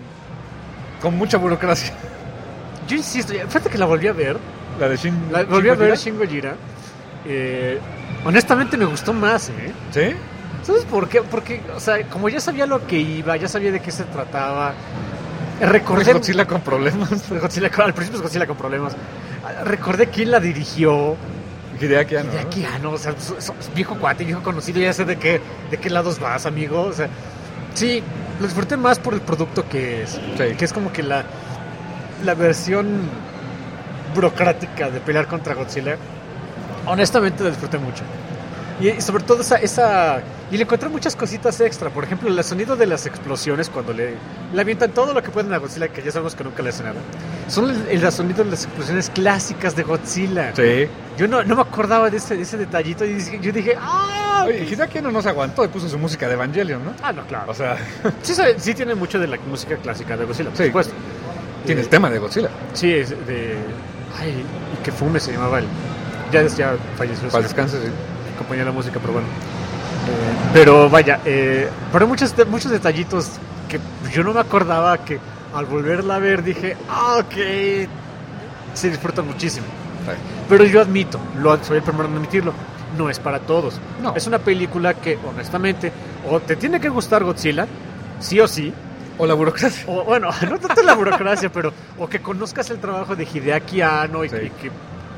con mucha burocracia. Yo insisto, fíjate que la volví a ver. La de Shin Godzilla. Honestamente me gustó más, ¿eh? ¿Sí? ¿Sabes por qué? Porque, o sea, como ya sabía lo que iba, ya sabía de qué se trataba. Recordé... Godzilla con problemas. Al principio es Godzilla con problemas. Recordé quién la dirigió. Hideaki Anno, o sea, es viejo cuate, viejo conocido, ya sé de qué lados vas, amigo. O sea, sí, lo disfruté más por el producto que es. Sí. Que es como que la versión burocrática de pelear contra Godzilla. Honestamente lo disfruté mucho. Y sobre todo y le encontré muchas cositas extra. Por ejemplo, el sonido de las explosiones cuando le avientan todo lo que pueden a Godzilla, que ya sabemos que nunca le hacen nada. Son el sonido de las explosiones clásicas de Godzilla. Sí. Yo no me acordaba de ese detallito y yo dije, Oye, Hideaki Anno no se aguantó y puso su música de Evangelion, ¿no? No, claro. O sea... sí tiene mucho de la música clásica de Godzilla, por supuesto. Tiene el tema de Godzilla. Sí, es de... y que fume se llamaba él. Ya falleció. Para descanse, sí. Compañía de la música, pero bueno. Pero vaya, pero hay muchos detallitos que yo no me acordaba, que al volverla a ver dije, ok, se disfruta muchísimo. Sí. Pero yo admito, soy el primero en admitirlo, no es para todos. No. Es una película que, honestamente, o te tiene que gustar Godzilla, sí o sí. O la burocracia. O bueno, no tanto la burocracia, pero o que conozcas el trabajo de Hideaki Anno y que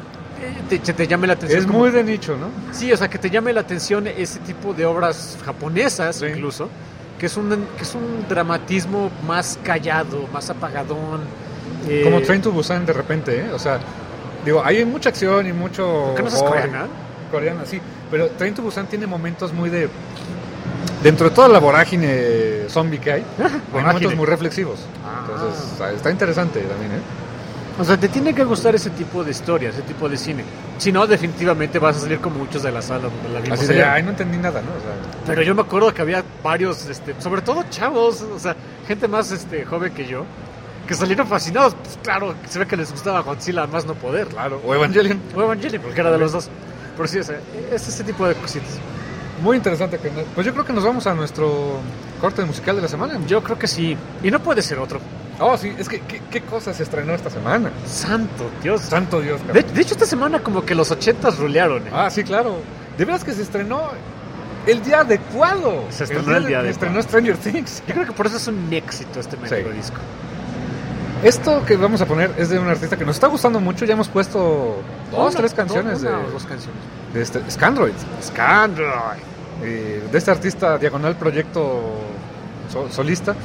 te llame la atención. Es muy de nicho, ¿no? Sí, o sea, que te llame la atención ese tipo de obras japonesas, incluso, que es un dramatismo más callado, más apagadón. Como Train to Busan de repente, ¿eh? O sea, digo, hay mucha acción y mucho... ¿Por qué no es coreana? Coreana, sí. Pero Train to Busan tiene momentos muy de... Dentro de toda la vorágine zombie que hay momentos muy reflexivos. Entonces, está interesante también, ¿eh? O sea, te tiene que gustar ese tipo de historia, ese tipo de cine. Si no, definitivamente vas a salir como muchos de la sala donde la vimos. Así de, no entendí nada, ¿no? O sea, pero yo me acuerdo que había varios, sobre todo chavos, o sea, gente más joven que yo, que salieron fascinados. Pues claro, se ve que les gustaba Godzilla más no poder. Claro. O Evangelion, porque era de los dos. Pero sí, o sea, es ese tipo de cositas. Muy interesante. Pues yo creo que nos vamos a nuestro corte musical de la semana. Yo creo que sí. Y no puede ser otro. Oh, sí. Es que, ¿qué cosa se estrenó esta semana? Santo Dios. Santo Dios. De hecho, esta semana como que los 80s rulearon. Sí, claro. De veras que se estrenó el día adecuado. Se estrenó el día adecuado. Estrenó Stranger Things. Yo creo que por eso es un éxito este medio disco. Esto que vamos a poner es de un artista que nos está gustando mucho. Ya hemos puesto dos canciones. Dos canciones. De Scandroid. De este artista diagonal proyecto solista.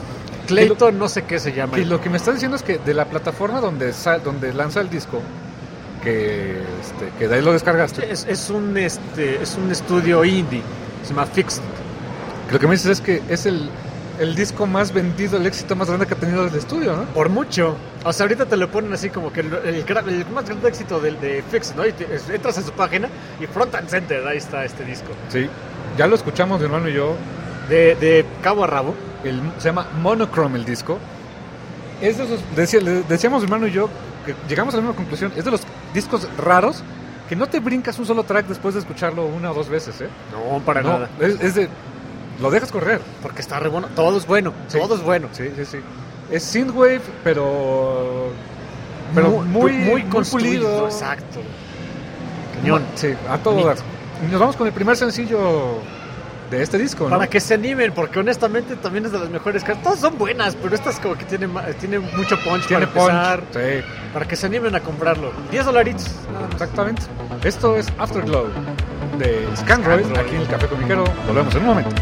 Clayton, no sé qué se llama. Y lo que me está diciendo es que de la plataforma donde lanza el disco, que de ahí lo descargaste. Es un estudio indie, se llama Fixed. Lo que me dices es que es el disco más vendido, el éxito más grande que ha tenido el estudio, ¿no? Por mucho. O sea, ahorita te lo ponen así como que el más grande éxito de Fixed, ¿no? Y entras a su página y front and center, ahí está este disco. Sí, ya lo escuchamos mi hermano y yo. De cabo a rabo. Se llama Monochrome el disco. Es de esos, decíamos mi hermano y yo, que llegamos a la misma conclusión, es de los discos raros que no te brincas un solo track después de escucharlo una o dos veces, ¿eh? No, para nada. Es de... Lo dejas correr. Porque está re bueno. Todo es bueno. Sí. Todo es bueno. Sí. Es synthwave, pero muy pulido. Exacto. Cañón. Sí, a todo dar. Y nos vamos con el primer sencillo de este disco, ¿no? Para que se animen, porque honestamente también es de las mejores canciones. Todas son buenas, pero estas como que tiene mucho punch para empezar. Sí. Para que se animen a comprarlo. $10. Exactamente. Esto es Afterglow de Scandroid, aquí en el Café Comiquero. Volvemos en un momento.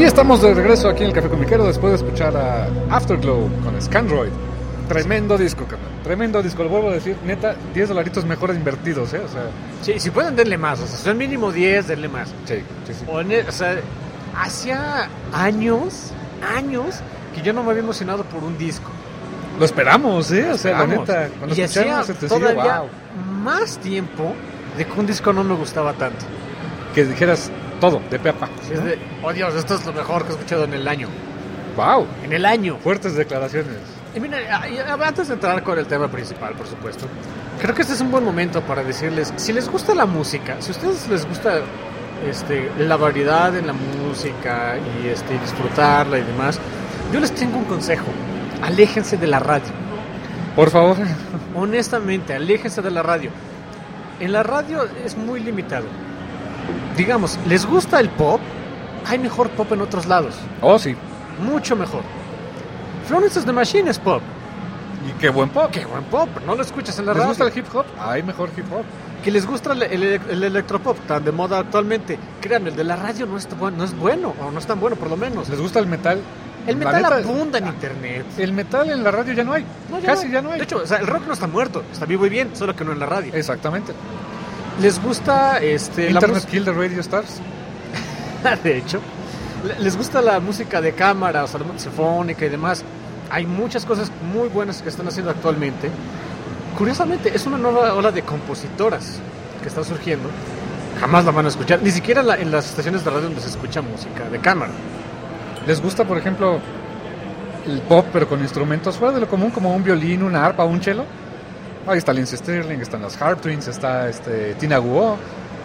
Y estamos de regreso aquí en el Café Comiquero después de escuchar a Afterglow con Scandroid. Tremendo disco, carnal. Tremendo disco. Lo vuelvo a decir, neta, $10 mejores invertidos, ¿eh? O sea, sí, si pueden, denle más. O sea, son mínimo 10, denle más. Sí, sí, sí. O sea, hacía años que yo no me había emocionado por un disco. Lo esperamos, ¿eh? O sea, la neta, cuando y escuchamos hacía este todavía wow, más tiempo de que un disco no me gustaba tanto. que dijeras todo, de pe a pa, Sí, es de, oh Dios, esto es lo mejor que he escuchado en el año. Wow, En el año. fuertes declaraciones. Y mira, antes de entrar con el tema principal, por supuesto, creo que este es un buen momento para decirles, si les gusta la música, si a ustedes les gusta la variedad en la música y disfrutarla y demás, yo les tengo un consejo: aléjense de la radio. Por favor. Honestamente, aléjense de la radio. En la radio es muy limitado. Digamos, ¿les gusta el pop? Hay mejor pop en otros lados. Oh, sí. Mucho mejor. Florence and the Machine es pop. Y qué buen pop. Qué buen pop, no lo escuchas en la ¿Les radio. gusta el hip hop? Hay mejor hip hop. Que les gusta el electropop, tan de moda actualmente. Créanme, el de la radio no es bueno, o no es tan bueno por lo menos. ¿Les gusta el metal? El La metal neta, abunda en internet. El metal en la radio ya no hay. No, Casi ya no hay. De hecho, o sea, el rock no está muerto, está vivo y bien, solo que no en la radio. Exactamente. ¿Les gusta Internet Kill the Radio Stars. De hecho, les gusta la música de cámara, o sea, la música sinfónica y demás? Hay muchas cosas muy buenas que están haciendo actualmente. Curiosamente, es una nueva ola de compositoras que está surgiendo. Jamás la van a escuchar, ni siquiera en las estaciones de radio donde se escucha música de cámara. ¿Les gusta, por ejemplo, el pop, pero con instrumentos fuera de lo común, como un violín, una arpa, un cello? Ahí está Lindsey Stirling, están las Harp Twins, está Tina Guo.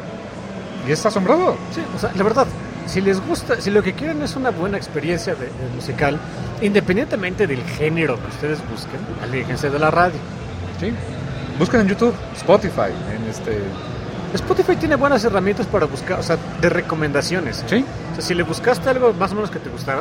Y es asombroso. Sí, o sea, la verdad, si les gusta, si lo que quieren es una buena experiencia de musical, independientemente del género que ustedes busquen, aléjense de la radio. Sí. Busquen en YouTube, Spotify, Spotify tiene buenas herramientas para buscar, o sea, de recomendaciones. Sí. O sea, si le buscaste algo más o menos que te gustaba,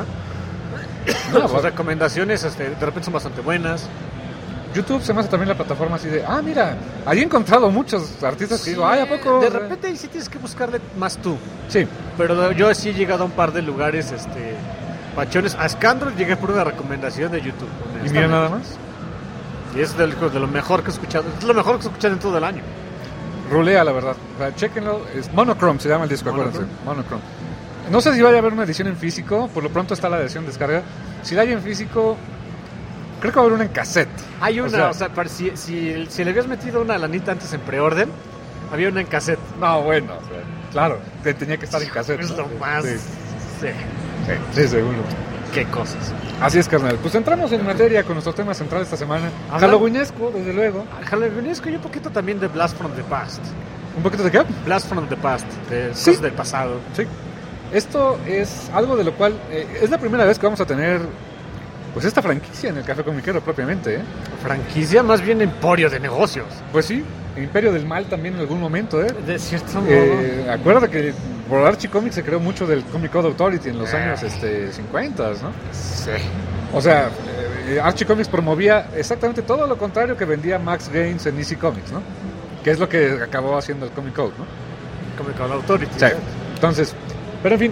sus recomendaciones de repente son bastante buenas. YouTube se me hace también la plataforma así de, mira, ahí he encontrado muchos artistas que digo, ¿a poco? De repente ahí sí tienes que buscarle más tú. Sí. Pero yo sí he llegado a un par de lugares, pachones. A Scandal llegué por una recomendación de YouTube. ¿Y mira nada más? Y es de lo mejor que he escuchado. Es lo mejor que he escuchado en todo el año. Rulea, la verdad. O sea, chéquenlo. Es Monochrome se llama el disco, acuérdense. Monochrome. No sé si vaya a haber una edición en físico. Por lo pronto está la edición descarga. Si la hay en físico, creo que va a haber una en cassette. Hay una, o sea si le habías metido una lanita antes en preorden, había una en cassette. No, bueno, o sea, claro, tenía que estar en cassette. Es lo más. Sí, seguro. Qué cosas. Así es, carnal. Pues entramos en materia con nuestro tema central esta semana. Halloweenesco, desde luego. Halloweenesco y un poquito también de Blast from the Past. ¿Un poquito de qué? Blast from the Past, de Sí. cosas del pasado. Sí. Esto es algo de lo cual es la primera vez que vamos a tener pues esta franquicia en el Café Comiquero propiamente, ¿eh? Franquicia, más bien emporio de negocios. Pues sí, Imperio del Mal también en algún momento, ¿eh? De cierto modo. Acuérdate que por Archie Comics se creó mucho del Comic Code Authority en los años 50, ¿no? Sí. O sea, Archie Comics promovía exactamente todo lo contrario que vendía Max Gaines en EC Comics, ¿no? Que es lo que acabó haciendo el Comic Code, ¿no? Comic Code Authority. Sí. Entonces, pero en fin,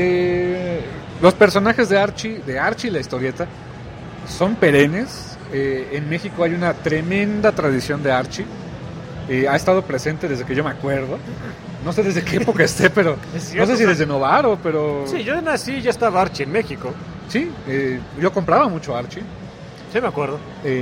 los personajes de Archie, la historieta, son perennes. En México hay una tremenda tradición de Archie. Ha estado presente desde que yo me acuerdo. No sé desde qué época esté, pero no sé si desde Novaro, pero... Sí, yo nací y ya estaba Archie en México. Sí, yo compraba mucho Archie. Sí, me acuerdo.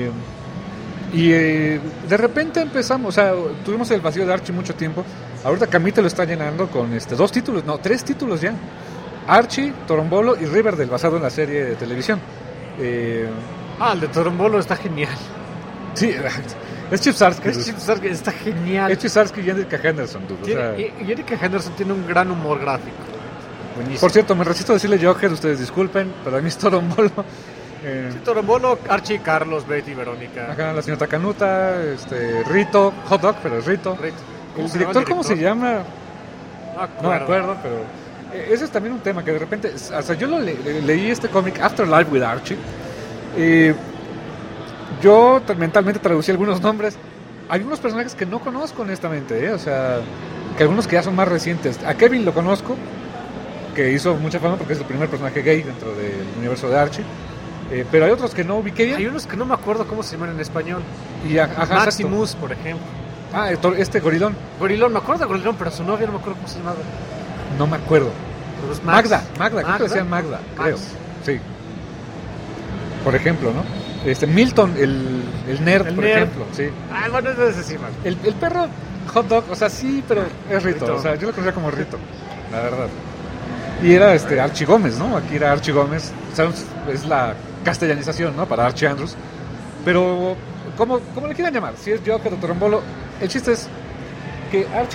De repente empezamos, o sea, tuvimos el vacío de Archie mucho tiempo. Ahorita Camite lo está llenando con 3 títulos ya. Archie, Torombolo y Riverdale, basado en la serie de televisión. El de Torombolo está genial. Sí, es Chip Zdarsky. Está genial. Es Chip Zdarsky y Erika Henderson, dude. Y Erika Henderson tiene un gran humor gráfico. Buenísimo. Por cierto, me resisto a decirle Joker, ustedes disculpen, pero a mí es Torombolo. Sí, Torombolo, Archie, Carlos, Betty, Verónica. Acá la señora Canuta, Rito, Hot Dog, pero es Rito. ¿El director cómo se llama? No me acuerdo, pero... ese es también un tema que de repente... O sea, yo leí este cómic Afterlife with Archie. Yo mentalmente traducí algunos nombres. Hay algunos personajes que no conozco honestamente, o sea, que algunos que ya son más recientes. A Kevin lo conozco. que hizo mucha fama porque es el primer personaje gay dentro del universo de Archie. Pero hay otros que no ubiqué bien. Hay unos que no me acuerdo cómo se llaman en español. Y Maximus, por ejemplo. Gorilón. Gorilón, me acuerdo de Gorilón, pero su novia no me acuerdo cómo se llamaba. No me acuerdo. Pues Magda, creo que decían Magda, creo. Sí. Por ejemplo, ¿no? Milton, el nerd, por ejemplo, sí. Bueno, eso es así, man. El perro hot dog, o sea, sí, pero es Rito. O sea, yo lo conocía como Rito, la verdad. Y era Archie Gómez, ¿no? Aquí era Archie Gómez. O sea, es la castellanización, ¿no? Para Archie Andrews. Pero, como le quieran llamar, si es Joker o Torombolo, el chiste es que Archie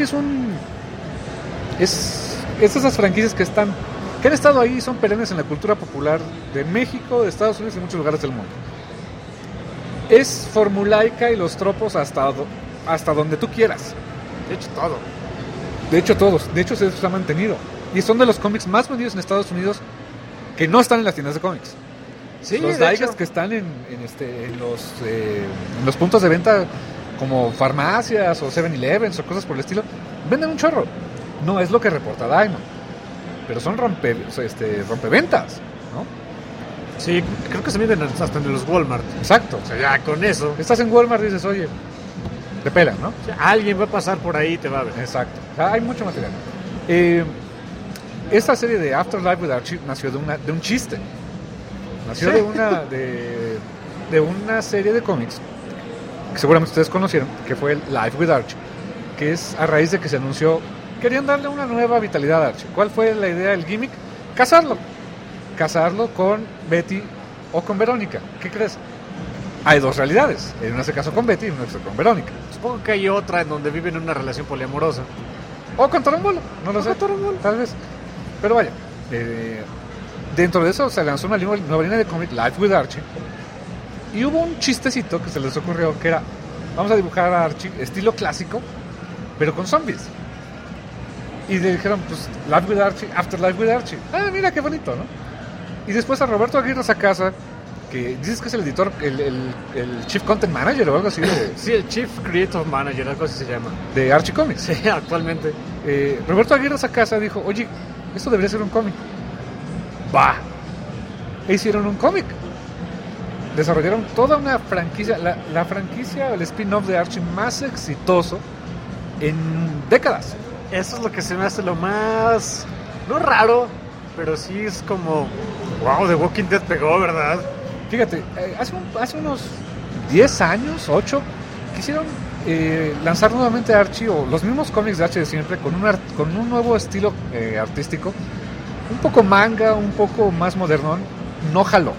es esas franquicias que han estado ahí y son perennes en la cultura popular de México, de Estados Unidos y de muchos lugares del mundo. Es formulaica y los tropos hasta donde tú quieras. De hecho, todos. De hecho, se ha mantenido. Y son de los cómics más vendidos en Estados Unidos que no están en las tiendas de cómics. Sí, los daigas que están en los puntos de venta como farmacias o 7-Elevens o cosas por el estilo, venden un chorro. No es lo que reporta Diamond, pero son rompeventas, ¿no? Sí, creo que se venden hasta en los Walmart. Exacto. O sea, ya con eso. Estás en Walmart y dices, oye, te pelan, ¿no? O sea, alguien va a pasar por ahí y te va a ver. Exacto. O sea, hay mucho material. Esta serie de Afterlife with Archie nació de un chiste. Nació de una serie de cómics que seguramente ustedes conocieron, que fue el Life with Archie, que es a raíz de que se anunció, querían darle una nueva vitalidad a Archie. ¿Cuál fue la idea, el gimmick? Casarlo con Betty o con Verónica. ¿Qué crees? Hay dos realidades, en este caso con Betty y en este con Verónica. Supongo que hay otra en donde viven en una relación poliamorosa. O con Torombolo, no lo sé, tal vez. Pero vaya, dentro de eso se lanzó una nueva línea de cómic, Life with Archie, y hubo un chistecito que se les ocurrió, que era, vamos a dibujar a Archie estilo clásico, pero con zombies. Y le dijeron, pues, Life with Archie, Afterlife with Archie. Mira qué bonito, ¿no? Y después a Roberto Aguirre Sacasa, que dices que es el editor, el Chief Content Manager o algo así. Sí, el Chief Creative Manager, algo así se llama. De Archie Comics. Sí, actualmente. Roberto Aguirre Sacasa dijo, oye, esto debería ser un cómic. Va. E hicieron un cómic. Desarrollaron toda una franquicia, la franquicia, el spin-off de Archie más exitoso en décadas. Eso es lo que se me hace lo más, no raro, pero sí es como, wow, The Walking Dead pegó, ¿verdad? Fíjate, hace unos 10 años, 8, quisieron lanzar nuevamente Archie, o los mismos cómics de Archie de siempre, con un nuevo estilo artístico, un poco manga, un poco más modernón. No jaló.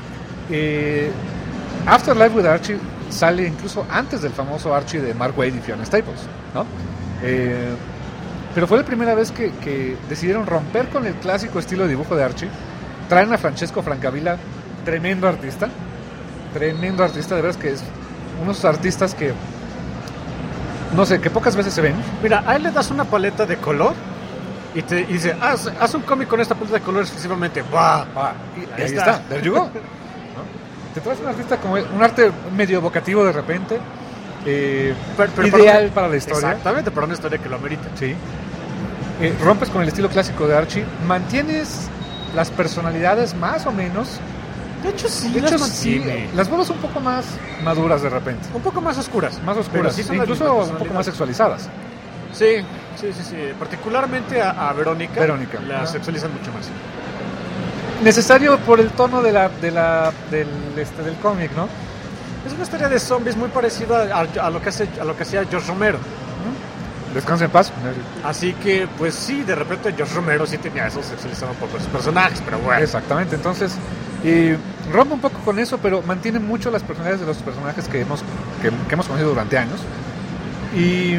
Afterlife with Archie sale incluso antes del famoso Archie de Mark Waid y Fiona Staples, ¿no? Pero fue la primera vez que decidieron romper con el clásico estilo de dibujo de Archie. Traen a Francesco Francavilla, tremendo artista, de veras, que es unos artistas que no sé, que pocas veces se ven. Mira, a él le das una paleta de color y dice, haz un cómic con esta paleta de color exclusivamente. ¡Bah! Y ahí está, there you go, ¿no? Te traes un artista como un arte medio evocativo de repente, pero ideal para la historia. Exactamente, para una historia que lo amerita. Sí. Rompes con el estilo clásico de Archie, mantienes las personalidades más o menos. De hecho, sí, las vuelves un poco más maduras de repente. Un poco más oscuras. Sí, incluso un poco más sexualizadas. Sí. Particularmente a Verónica. La sexualizan mucho más. Necesario por el tono del cómic, ¿no? Es una historia de zombies muy parecida a lo que hacía George Romero. Descansa en paz. Así que, pues sí, de repente George Romero sí tenía eso sexualizado por sus personajes, pero bueno. Exactamente, entonces rompe un poco con eso, pero mantiene mucho las personalidades de los personajes que hemos conocido durante años. Y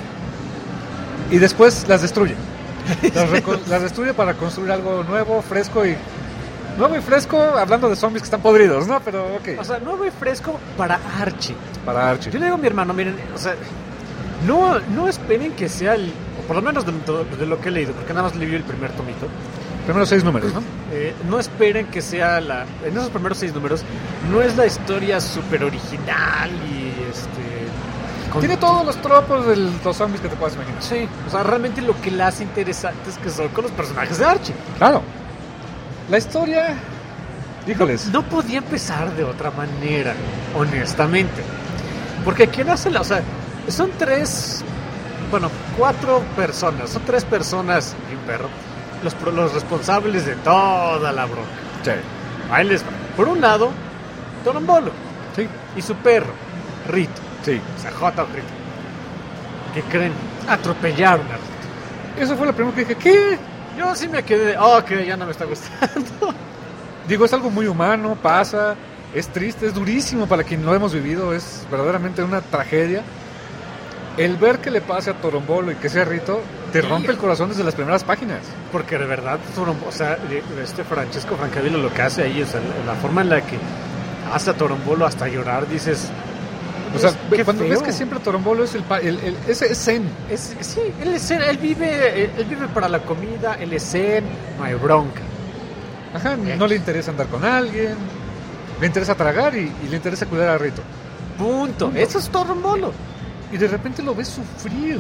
después las destruye. Las destruye para construir algo nuevo, fresco y hablando de zombies que están podridos, ¿no? Pero ok. O sea, nuevo y fresco para Archie. Yo le digo a mi hermano, miren, o sea, no esperen que sea o por lo menos de lo que he leído, porque nada más leí el primer tomito. Primeros 6 números, ¿no? No esperen que sea en esos primeros 6 números, no es la historia súper original y Tiene todos los tropos de los zombies que te puedas imaginar. Sí, o sea, realmente lo que la hace interesante es que son con los personajes de Archie. Claro. La historia, híjoles. No podía empezar de otra manera, honestamente. Porque quien hace o sea, son 4 personas, son 3 personas y un perro, los responsables de toda la bronca. Sí. Ahí les va. Por un lado, Torombolo. Sí. Y su perro, Rito. Sí. O sea, J o Rito. ¿Qué creen? Atropellaron a Rito. Eso fue lo primero que dije, ¿qué? Yo sí me quedé que ya no me está gustando. Digo, es algo muy humano, pasa, es triste, es durísimo para quien lo hemos vivido, es verdaderamente una tragedia. El ver que le pase a Torombolo y que sea Rito, te rompe el corazón desde las primeras páginas. Porque de verdad, o sea, Francesco Francavilla lo que hace ahí, o sea, la forma en la que hace a Torombolo hasta llorar, dices... O sea, cuando ves que siempre Torombolo es es zen. Sí, él es zen, él vive para la comida, él es zen, no hay bronca. Ajá, no le interesa andar con alguien, le interesa tragar y le interesa cuidar a Rito. Punto. Eso es Torombolo. Y de repente lo ves sufrir.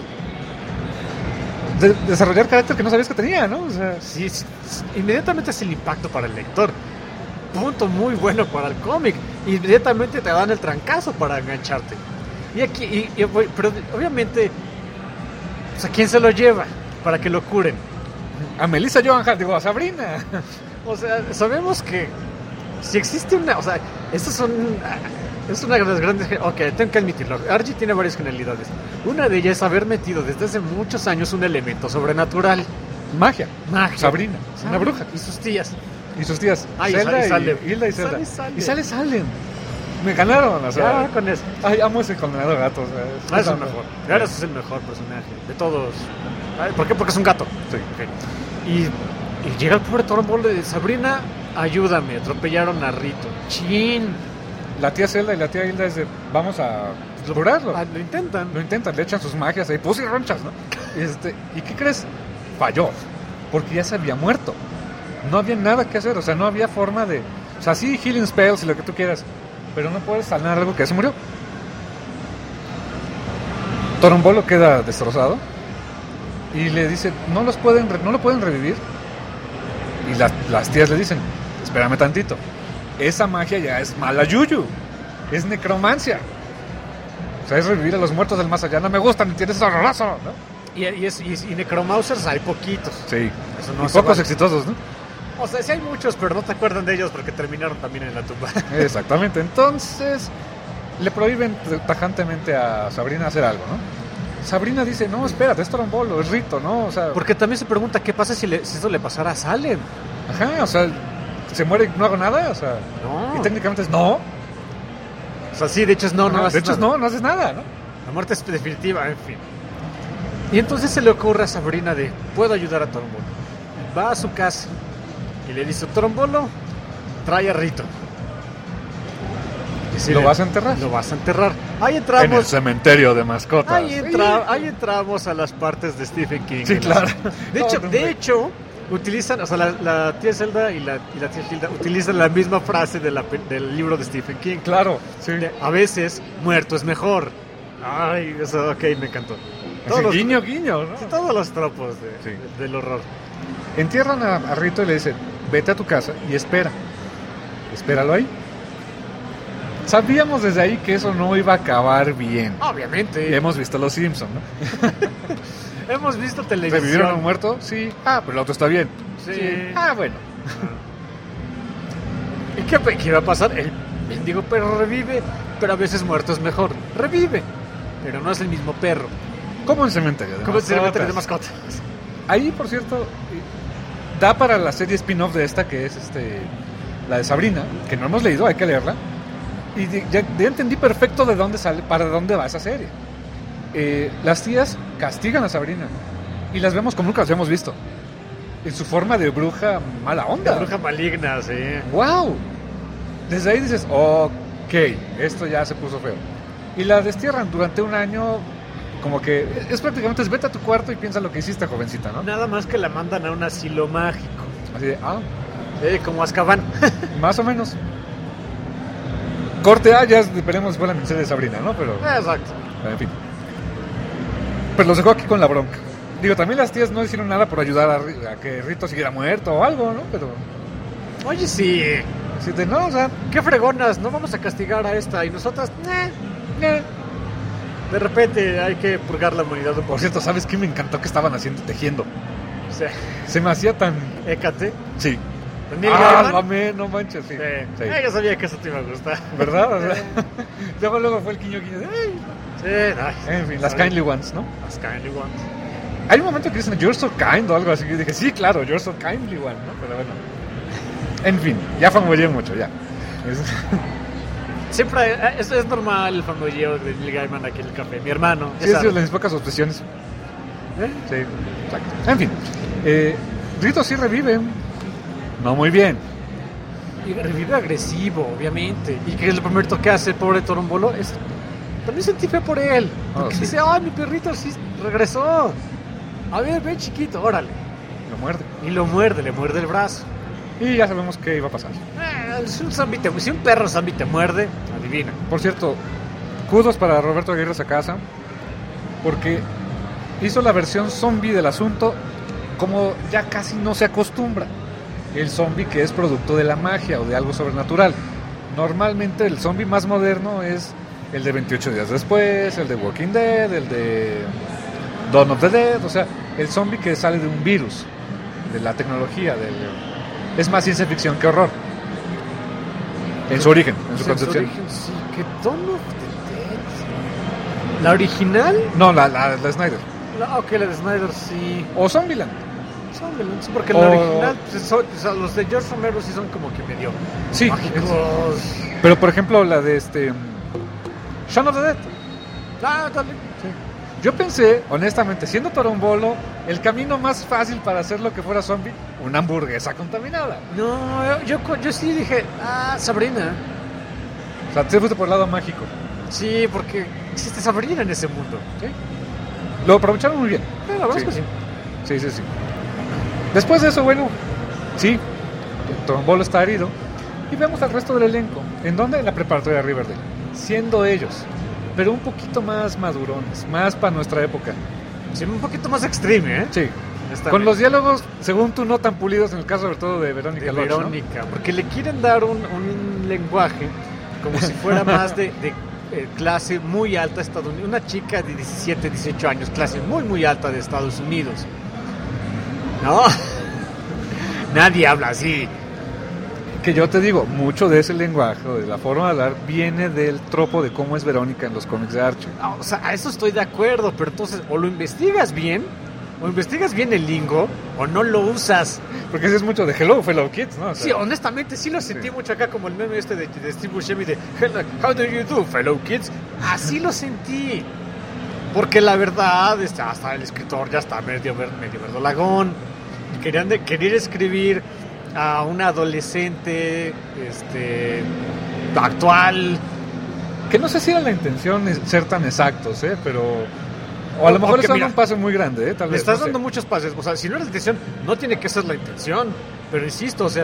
Desarrollar carácter que no sabías que tenía, ¿no? O sea, sí, inmediatamente es el impacto para el lector. Punto muy bueno para el cómic. Inmediatamente te dan el trancazo para engancharte. Y aquí, pero obviamente, o sea, ¿quién se lo lleva para que lo curen? A Melissa Joan Hart, a Sabrina. O sea, sabemos que si existe una, o sea, es una de las grandes... Ok, tengo que admitirlo. Archie tiene varias genialidades. Una de ellas es haber metido desde hace muchos años un elemento sobrenatural. Magia. Sabrina. Una bruja. Y sus tías. Zelda y Salem. Hilda y Zelda. Y sale Salem. Me ganaron, o sea. Ya, con eso. Ay, amo ese condenado gato. O sea, es el mejor. Claro, es el mejor personaje de todos. ¿Por qué? Porque es un gato. Sí. Okay. Y llega el pobre Torombolo de Sabrina, ayúdame, atropellaron a Rito. ¡Chin! La tía Zelda y la tía Hilda es de, vamos a lograrlo. Lo intentan, le echan sus magias ahí, y ronchas, ¿no? ¿Y qué crees? Falló, porque ya se había muerto. No había nada que hacer, o sea, no había forma de... O sea, sí, healing spells y lo que tú quieras, pero no puedes sanar algo que ya se murió. Torombolo queda destrozado y le dice, no lo pueden revivir. Y las tías le dicen, espérame tantito, esa magia ya es mala yuyu, es necromancia, o sea, es revivir a los muertos del más allá. No me gustan, ¿entiendes? Es horroroso, ¿no? Y necromancers hay poquitos. Sí, eso no, y pocos exitosos, ¿no? O sea, sí hay muchos, pero no te acuerdan de ellos porque terminaron también en la tumba. Exactamente, entonces le prohíben tajantemente a Sabrina hacer algo, ¿no? Sabrina dice, no, espérate, es Torombolo, es Rito, ¿no? O sea, porque también se pregunta qué pasa si eso le pasara a Salem. Ajá, o sea, se muere y no hago nada, o sea, no. Y técnicamente es no. O sea, sí, de hecho es no haces nada. No haces nada, ¿no? La muerte es definitiva, en fin. Y entonces se le ocurre a Sabrina de, puedo ayudar a Torombolo. Va a su casa y le dice, Torombolo, trae a Rito. ¿Lo vas a enterrar? Lo vas a enterrar. Ahí entramos. En el cementerio de mascotas. Ahí entramos a las partes de Stephen King. Sí, claro. De hecho, utilizan, o sea, la tía Zelda y la tía Hilda utilizan la misma frase del libro de Stephen King. Claro, sí. A veces, muerto es mejor. Ay, eso, ok, me encantó. Guiño, ¿no? Todos los tropos del horror. Entierran a Rito y le dicen, vete a tu casa y espera. Espéralo ahí. Sabíamos desde ahí que eso no iba a acabar bien. Obviamente. Y hemos visto Los Simpsons, ¿no? Hemos visto televisión. ¿Revivieron a un muerto? Sí. Ah, pero el otro está bien. Sí. Ah, bueno. ¿Y qué va a pasar? El mendigo perro revive, pero a veces muerto es mejor. Revive, pero no es el mismo perro. Como en Cementerio de Mascotas. Ahí, por cierto, da para la serie spin-off de esta, que es la de Sabrina, que no hemos leído, hay que leerla. Y ya entendí perfecto de dónde sale, para dónde va esa serie. Las tías castigan a Sabrina y las vemos como nunca las habíamos visto. En su forma de bruja mala onda. De bruja maligna, sí. ¡Wow! Desde ahí dices, ok, esto ya se puso feo. Y la destierran durante un año, como que es prácticamente vete a tu cuarto y piensa lo que hiciste, jovencita, ¿no? Nada más que la mandan a un asilo mágico. Así de, como Azkaban. Más o menos. Corte A, ya veremos después la miniserie de Sabrina, ¿no? Pero, exacto. En fin. Pero los dejó aquí con la bronca. Digo, también las tías no hicieron nada por ayudar a que Rito siguiera muerto o algo, ¿no? Pero... Oye, sí. Sí, no, o sea... Qué fregonas, no vamos a castigar a esta. Y nosotras, De repente hay que purgar la humanidad un poco. Por cierto, ¿sabes qué me encantó que estaban haciendo? Tejiendo. Sí. Se me hacía tan... Hécate. Sí. Neil Gaiman. Amé, no manches, sí. Sí. Yo sabía que eso te iba a gustar. ¿Verdad? O sea, luego fue el guiño de... Sí, en fin, las kindly ones, ¿no? Las kindly ones. Hay un momento que dicen, you're so kind o algo así. Yo dije, sí, claro, you're so kindly one, ¿no? Pero bueno. En fin, ya fanboyé mucho, ya. Siempre, es normal el fanboyeo de Neil Gaiman aquí en el café. Mi hermano. Sí, es de las pocas obsesiones. Sí, exacto. En fin, Rito sí revive. No muy bien. Y revive agresivo, obviamente. Y que es lo primero que hace el pobre Torombolo. También sentí fe por él. Porque sí. Dice, mi perrito sí regresó. A ver, ven chiquito, órale. Lo muerde. Y lo muerde, le muerde el brazo. Y ya sabemos qué iba a pasar. Si un perro zombie te muerde, adivina. Por cierto, kudos para Roberto Aguirre Sacasa, porque hizo la versión zombie del asunto como ya casi no se acostumbra. El zombie que es producto de la magia o de algo sobrenatural. Normalmente el zombie más moderno es el de 28 días después, el de Walking Dead, el de Dawn of the Dead, o sea, el zombie que sale de un virus, de la tecnología, es más ciencia ficción que horror. En su origen, en su concepción. En su origen, sí, que Dawn of the Dead. ¿La original? No, la Snyder. La de Snyder, sí. O Zombieland. Zombieland, sí, porque la original, los de George Romero sí son como que medio sí, mágicos. Pero por ejemplo, la de Shaun of the Dead. Dale. Sí. Yo pensé, honestamente, siendo Torombolo, el camino más fácil para hacer lo que fuera zombie, una hamburguesa contaminada. No, yo sí dije, Sabrina. O sea, te fuiste por el lado mágico. Sí, porque existe Sabrina en ese mundo. ¿Sí? Lo aprovecharon muy bien. La verdad es que sí. Sí. Después de eso, bueno, sí, Torombolo está herido. Y vemos al resto del elenco. ¿En dónde? En la preparatoria de Riverdale. Siendo ellos, pero un poquito más madurones, más para nuestra época. Sí, un poquito más extreme, ¿eh? Sí. Con los diálogos, según tú, no tan pulidos, en el caso sobre todo de Verónica Lodge, Verónica, ¿no? Porque le quieren dar un lenguaje como si fuera más de clase muy alta estadounidense. Una chica de 17, 18 años, clase muy, muy alta de Estados Unidos. No, nadie habla así. Que yo te digo, mucho de ese lenguaje, de la forma de hablar, viene del tropo de cómo es Verónica en los cómics de Archie. O sea, a eso estoy de acuerdo, pero entonces o lo investigas bien, el lingo, o no lo usas. Porque es mucho de Hello, Fellow Kids, ¿no? O sea, sí, honestamente, sí lo sentí mucho acá, como el meme de Steve Buscemi de How do you do, Fellow Kids? Así lo sentí. Porque la verdad, hasta el escritor ya está medio verdolagón. Querer escribir a un adolescente actual, que no sé si era la intención ser tan exactos, pero o a lo mejor es un paso muy grande, tal vez. Estás dando muchos pases, o sea, si no es la intención, no tiene que ser la intención, pero insisto, o sea,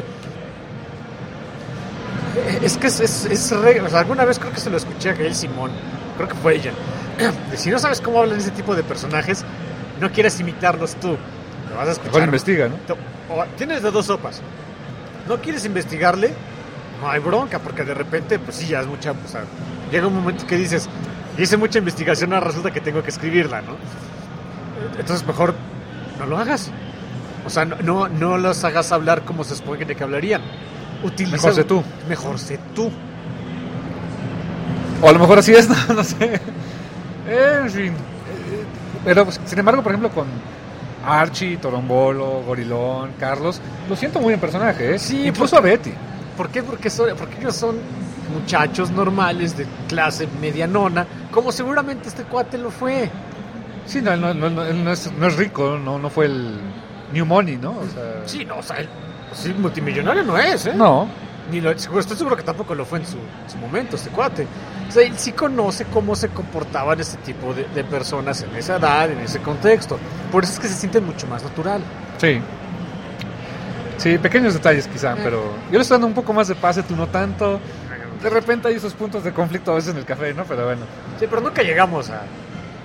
es que o sea, alguna vez creo que se lo escuché a Gail Simón, creo que fue ella. Si no sabes cómo hablan ese tipo de personajes, no quieres imitarlos tú. Te vas a escuchar. Mejor investiga, ¿no? Tienes de dos sopas. No quieres investigarle, no hay bronca, porque de repente, pues sí, ya es mucha. O sea, llega un momento que dices, hice mucha investigación, ahora resulta que tengo que escribirla, ¿no? Entonces mejor no lo hagas. O sea, no los hagas hablar como se supone que hablarían. Mejor sé tú. Mejor sé tú. O a lo mejor así es, no sé. En fin. Pero, sin embargo, por ejemplo, con Archie, Torombolo, Gorilón, Carlos, lo siento muy en personaje, ¿eh? Sí, incluso a Betty. ¿Por qué? Porque ellos son muchachos normales de clase medianona, como seguramente este cuate lo fue. Sí, no es rico, no fue el New Money, ¿no? O sea... Sí, no, o sea, sí, multimillonario no es, ¿eh? No. Estoy seguro que tampoco lo fue en su momento, este cuate. O sea, él sí conoce cómo se comportaban este tipo de personas en esa edad, en ese contexto. Por eso es que se sienten mucho más natural. Sí. Sí, pequeños detalles quizá, pero yo le estoy dando un poco más de pase, tú no tanto. De repente hay esos puntos de conflicto a veces en el café, ¿no? Pero bueno. Sí, pero nunca llegamos a...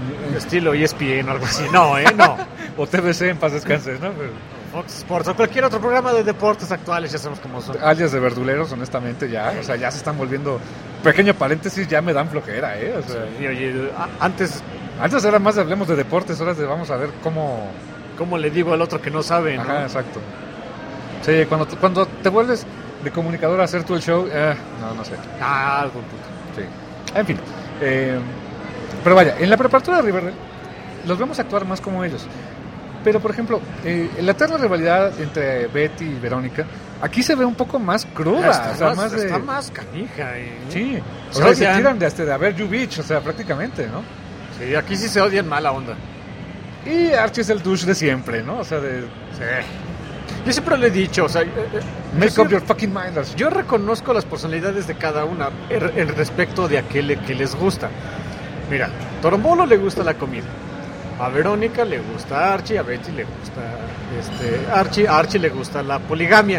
Estilo ESPN o algo así. No, no. O TVC en paz descanse, ¿no? Pero... Fox Sports o cualquier otro programa de deportes actuales, ya sabemos cómo son. Alias de verduleros, honestamente, ya. O sea, ya se están volviendo... Pequeño paréntesis, ya me dan flojera, ¿eh? O sea, sí, oye, antes era más de hablemos de deportes, ahora vamos a ver cómo... ¿Cómo le digo al otro que no sabe, Ajá, no? exacto. Sí, cuando te vuelves de comunicador a hacer tú el show, no sé. Buen punto. Sí. En fin. Pero vaya, en la preparatoria de Riverdale los vemos actuar más como ellos. Pero, por ejemplo, la eterna rivalidad entre Betty y Verónica, aquí se ve un poco más cruda. Está más canija. Sí, o sea, se tiran de a ver You Bitch, o sea, prácticamente, ¿no? Sí, aquí sí se odian mala onda. Y Archie es el douche de siempre, ¿no? O sea, Sí. Yo siempre lo he dicho, o sea... Make up your fucking mind, Archie. Yo reconozco las personalidades de cada una en respecto de aquel que les gusta. Mira, Torombolo le gusta la comida. A Verónica le gusta Archie, a Betty le gusta Archie, a Archie le gusta la poligamia.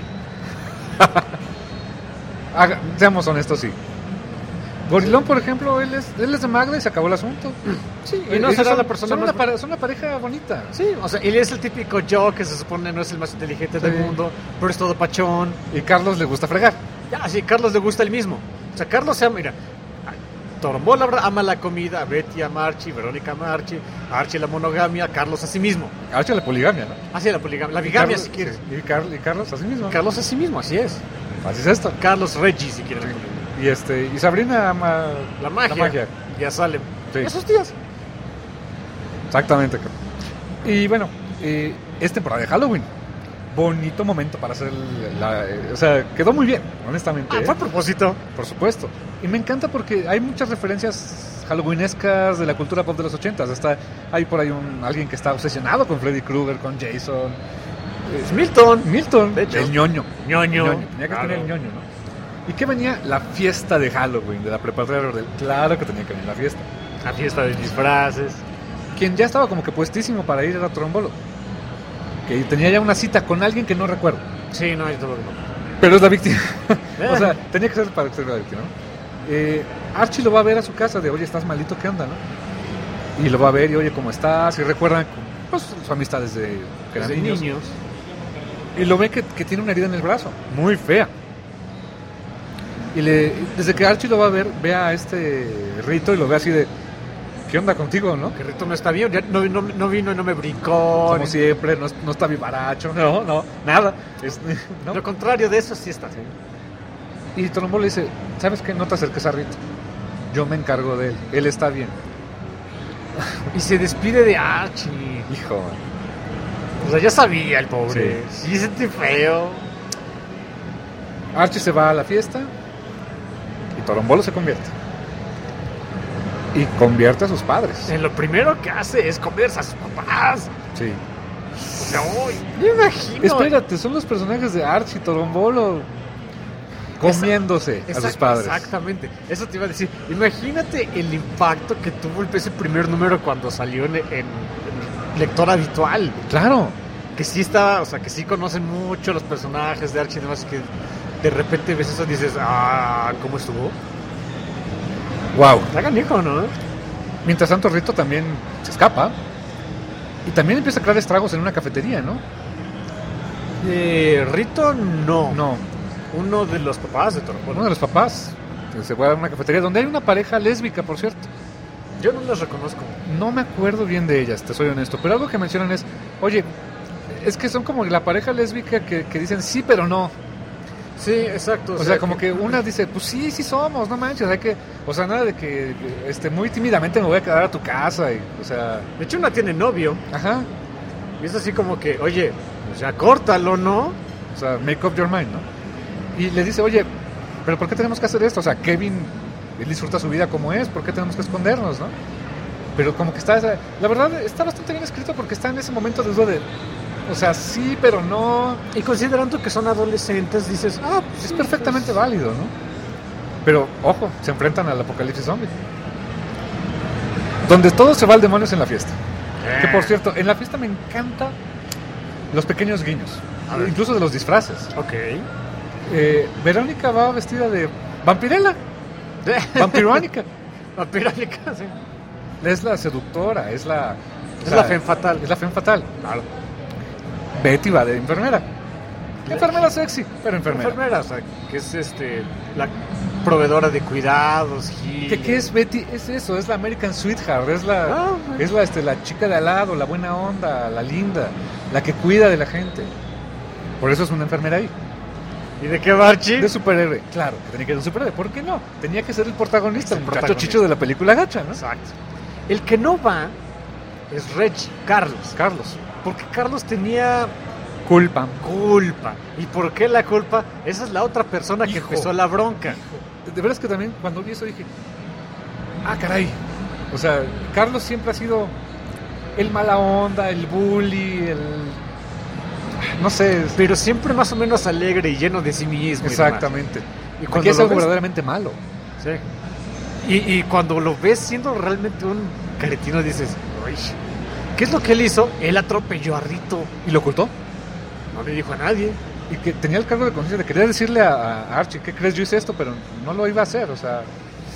Seamos honestos, sí. Gorilón, por ejemplo, él es de Magda y se acabó el asunto. Sí, y no será la persona son una pareja bonita. Sí, o sea, él es el típico Joe que se supone no es el más inteligente del mundo, pero es todo pachón. Y Carlos le gusta fregar. Ya, sí, Carlos le gusta el mismo. O sea, Carlos se ama, mira, Torombolo ama la comida, Betty ama a Archie, Verónica ama a Archie la monogamia, Carlos a sí mismo. Archie la poligamia, ¿no? Ah, sí, la poligamia, la bigamia si quieres. Y Carlos a sí mismo. Carlos a sí mismo, así es. Así es esto. Carlos Reggie, si quieres. Y Sabrina ama la magia. Ya sale. Sí. Esos días. Exactamente. Y bueno, es temporada de Halloween. Bonito momento para hacer o sea, quedó muy bien, honestamente. Fue a propósito. Por supuesto. Y me encanta porque hay muchas referencias halloweenescas de la cultura pop de los 80s. Hay por ahí alguien que está obsesionado con Freddy Krueger, con Jason. Es Milton. De hecho. El ñoño. Ñoño. Tenía que tener el ñoño, ¿no? ¿Y qué venía? La fiesta de Halloween de la preparatoria de Riverdale. Claro que tenía que venir la fiesta. La fiesta de disfraces. Quien ya estaba como que puestísimo para ir era Torombolo. Que tenía ya una cita con alguien que no recuerdo. Sí, no, yo no. Pero es la víctima. O sea, tenía que ser para ser la víctima, ¿no? Archie lo va a ver a su casa de, oye, estás malito, ¿qué onda, no? Y lo va a ver y, oye, ¿cómo estás? Y recuerdan pues, su amistad desde que eran niños. Y lo ve que tiene una herida en el brazo, muy fea. Y desde que Archie lo va a ver, ve a Rito y lo ve así de, ¿qué onda contigo, no? Que Rito no está bien, ya no vino y no me brincó. Como siempre, no está vivaracho, no, nada. No. Lo contrario de eso sí está. Sí. Y Torombolo le dice, ¿sabes qué? No te acerques a Rito. Yo me encargo de él está bien. Y se despide de Archie. Hijo. O sea, ya sabía el pobre. Sí, sentí feo. Archie se va a la fiesta y Torombolo se convierte. Y convierte a sus padres. Lo primero que hace es conversa a sus papás. Sí. No, me imagino. Espérate, son los personajes de Archie y Torombolo comiéndose a sus padres. Exactamente, eso te iba a decir. Imagínate el impacto que tuvo ese primer número cuando salió en lector habitual. Claro. Que sí estaba, o sea, que sí conocen mucho los personajes de Archie y demás, que de repente ves eso y dices, ¿cómo estuvo? Wow. Está canijo, ¿no? Mientras tanto, Rito también se escapa y también empieza a crear estragos en una cafetería, ¿no? Rito no. No. Uno de los papás de Torombolo. Uno de los papás se fue a una cafetería donde hay una pareja lésbica, por cierto. Yo no las reconozco. No me acuerdo bien de ellas, te soy honesto. Pero algo que mencionan es, oye, es que son como la pareja lésbica que dicen sí, pero no. Sí, exacto. O sea, como que una dice, pues sí somos, no manches, o sea, nada de que muy tímidamente me voy a quedar a tu casa, o sea... De hecho, una tiene novio. Ajá. Y es así como que, oye, o sea, córtalo, ¿no? O sea, make up your mind, ¿no? Y le dice, oye, ¿pero por qué tenemos que hacer esto? O sea, Kevin, él disfruta su vida como es, ¿por qué tenemos que escondernos, no? Pero como que la verdad, está bastante bien escrito porque está en ese momento de duda de... O sea, sí, pero no. Y considerando que son adolescentes, dices, pues es perfectamente válido, ¿no? Pero, ojo, se enfrentan al apocalipsis zombie. Donde todo se va al demonio es en la fiesta. Que, por cierto, en la fiesta me encantan los pequeños guiños. Incluso de los disfraces. Ok. Verónica va vestida de vampirella. Vampirónica. Vampirónica, sí. es la seductora, es la femme fatal. Es la femme fatal, claro. Betty va de enfermera. Enfermera sexy, pero enfermera. Enfermera, o sea, que es la proveedora de cuidados. ¿Qué es Betty? Es eso, es la American Sweetheart, es la chica de al lado, la buena onda, la linda, la que cuida de la gente. Por eso es una enfermera ahí. ¿Y de qué va, Archie? De superhéroe, claro, que tenía que ser un superhéroe. ¿Por qué no? Tenía que ser el protagonista, el muchacho chicho de la película gacha, ¿no? Exacto. El que no va es Reggie, Carlos. Porque Carlos tenía culpa. ¿Y por qué la culpa? Esa es la otra persona que empezó la bronca. De veras que también cuando vi eso dije, caray. O sea, Carlos siempre ha sido el mala onda, el bully, no sé. Pero siempre más o menos alegre y lleno de sí mismo. Exactamente. Y cuando es algo verdaderamente malo. Sí. Y cuando lo ves siendo realmente un caretino dices, uy, ¿qué es lo que él hizo? Él atropelló a Rito. ¿Y lo ocultó? No le dijo a nadie. Y que tenía el cargo de conciencia de querer decirle a Archie, ¿qué crees? Yo hice esto, pero no lo iba a hacer, o sea...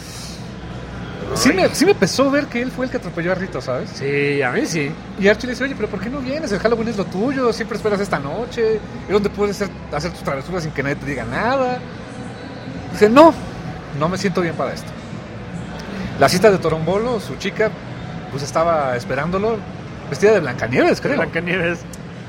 Sí me pesó ver que él fue el que atropelló a Rito, ¿sabes? Sí, a mí sí. Y Archie le dice, oye, pero ¿por qué no vienes? El Halloween es lo tuyo, siempre esperas esta noche, es donde puedes hacer tus travesuras sin que nadie te diga nada. Dice, no me siento bien para esto. La cita de Torombolo, su chica, pues estaba esperándolo, vestida de Blancanieves, creo. Blancanieves.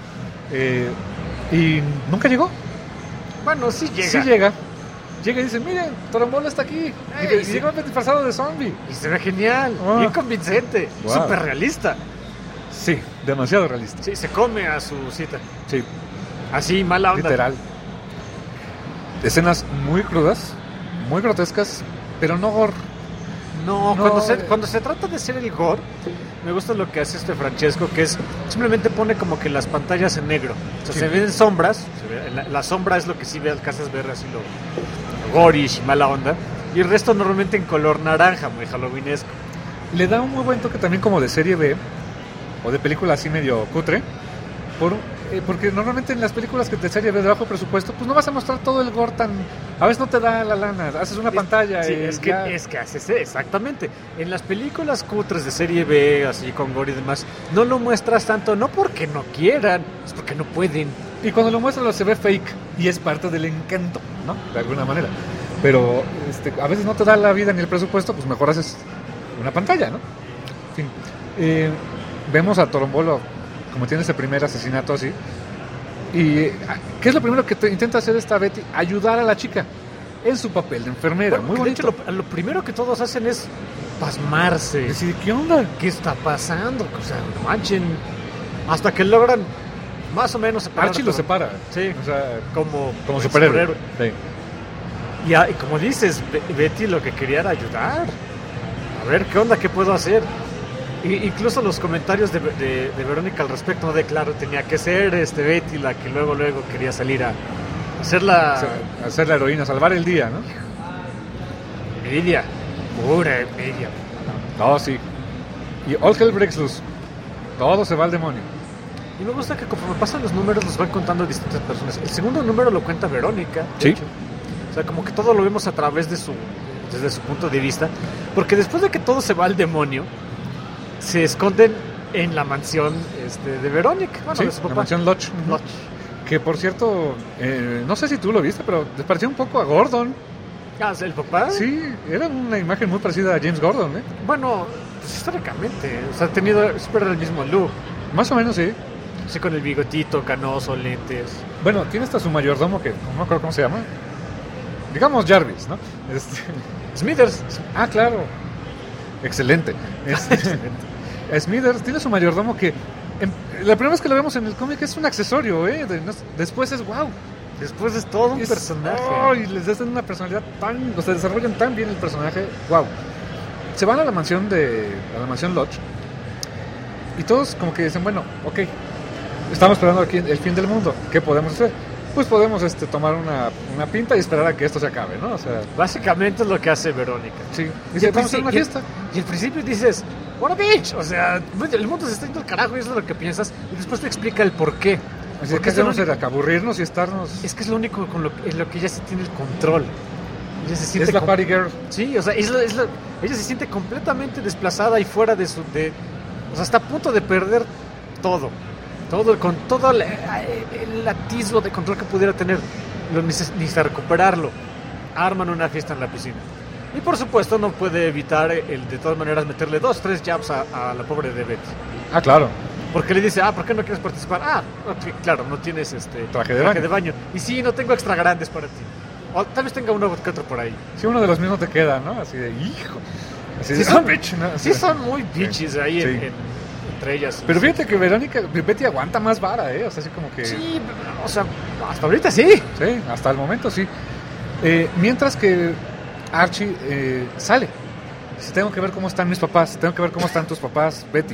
Y nunca llegó. Bueno, sí llega. Sí llega. Llega y dice, miren, Torombolo está aquí. Y llegó disfrazado de zombie. Y se ve genial, bien convincente, súper realista. Sí, demasiado realista. Sí, se come a su cita. Sí. Así, mala onda. Literal. Escenas muy crudas, muy grotescas, pero no gore. No, cuando se trata de ser el gore, me gusta lo que hace Francesco, que es simplemente pone como que las pantallas en negro. O sea, se ven sombras, la sombra es lo que sí alcanzas a ver así lo gorish y mala onda, y el resto normalmente en color naranja, muy halloweenesco. Le da un muy buen toque también como de serie B, o de película así medio cutre, porque normalmente en las películas que de serie B de bajo presupuesto, pues no vas a mostrar todo el gore tan... A veces no te da la lana, haces una pantalla sí, y es que haces exactamente. En las películas cutres de serie B, así con gore y demás, no lo muestras tanto, no porque no quieran, es porque no pueden. Y cuando lo muestran se ve fake, y es parte del encanto, ¿no? De alguna manera. Pero a veces no te da la vida ni el presupuesto, pues mejor haces una pantalla, ¿no? En fin. Vemos a Torombolo como tiene ese primer asesinato así. ¿Y qué es lo primero que intenta hacer esta Betty? Ayudar a la chica en su papel de enfermera. Bueno, muy bonito. De hecho, lo primero que todos hacen es pasmarse. Decir, ¿qué onda? ¿Qué está pasando? O sea, no manchen. Hasta que logran más o menos separar. Archie lo separa. Sí, o sea, como superhéroe. Sí. Y como dices, Betty lo que quería era ayudar. A ver, ¿qué onda? ¿Qué puedo hacer? Incluso los comentarios de Verónica al respecto, no de claro, tenía que ser Betty la que luego quería salir a hacer la heroína, salvar el día, ¿no? Envidia, pura envidia. No, sí. Y all hell breaks loose. Todo se va al demonio. Y me gusta que conforme pasan los números los van contando distintas personas. El segundo número lo cuenta Verónica. Sí. Hecho. O sea, como que todo lo vemos a través desde su punto de vista. Porque después de que todo se va al demonio, se esconden en la mansión de Verónica. Bueno, sí, de su papá. La mansión Lodge. Que por cierto, no sé si tú lo viste, pero les pareció un poco a Gordon. ¿El papá? Sí, era una imagen muy parecida a James Gordon, ¿eh? Bueno, pues históricamente, o sea, ha tenido siempre el mismo look. Más o menos, sí. Sí, con el bigotito, canoso, lentes. Bueno, tiene hasta su mayordomo que no me acuerdo cómo se llama. Digamos Jarvis, ¿no? Smithers. Ah, claro. Excelente. Smithers tiene su mayordomo que la primera vez que lo vemos en el cómic es un accesorio, después es wow. Después es todo un personaje. Y les dan una personalidad o sea, desarrollan tan bien el personaje, wow. Se van a la mansión Lodge y todos como que dicen, bueno, ok, estamos esperando aquí el fin del mundo, ¿qué podemos hacer? Pues podemos tomar una pinta y esperar a que esto se acabe, ¿no? O sea, básicamente es lo que hace Verónica. Sí. Dice, vamos a hacer una fiesta. Y al principio dices, what a bitch. O sea, el mundo se está yendo al carajo y eso es lo que piensas. Y después te explica el por qué. Porque hacemos que aburrirnos y estarnos. Es que es lo único en lo que ella sí tiene el control. Ella se siente es la party girl. Sí, o sea, ella se siente completamente desplazada y fuera de su... o sea, está a punto de perder todo, con todo el atisbo de control que pudiera tener, necesita recuperarlo. Arman una fiesta en la piscina. Y por supuesto no puede evitar de todas maneras meterle 2-3 jabs a la pobre de Betty. Ah, claro. Porque le dice, ¿por qué no quieres participar? Okay, claro, no tienes traje de baño. Y sí, no tengo extra grandes para ti. O tal vez tenga uno que otro por ahí. Sí, uno de los mismos te queda, ¿no? Así de, hijo. Así sí, de, bitch, ¿no? Sí, son muy bitches ahí entre ellas. Pero fíjate que Betty aguanta más vara, ¿eh? O sea, así como que... Sí, o sea, hasta ahorita sí. Sí, hasta el momento sí. Mientras que Archie sale. Dice, tengo que ver cómo están mis papás, tengo que ver cómo están tus papás, Betty.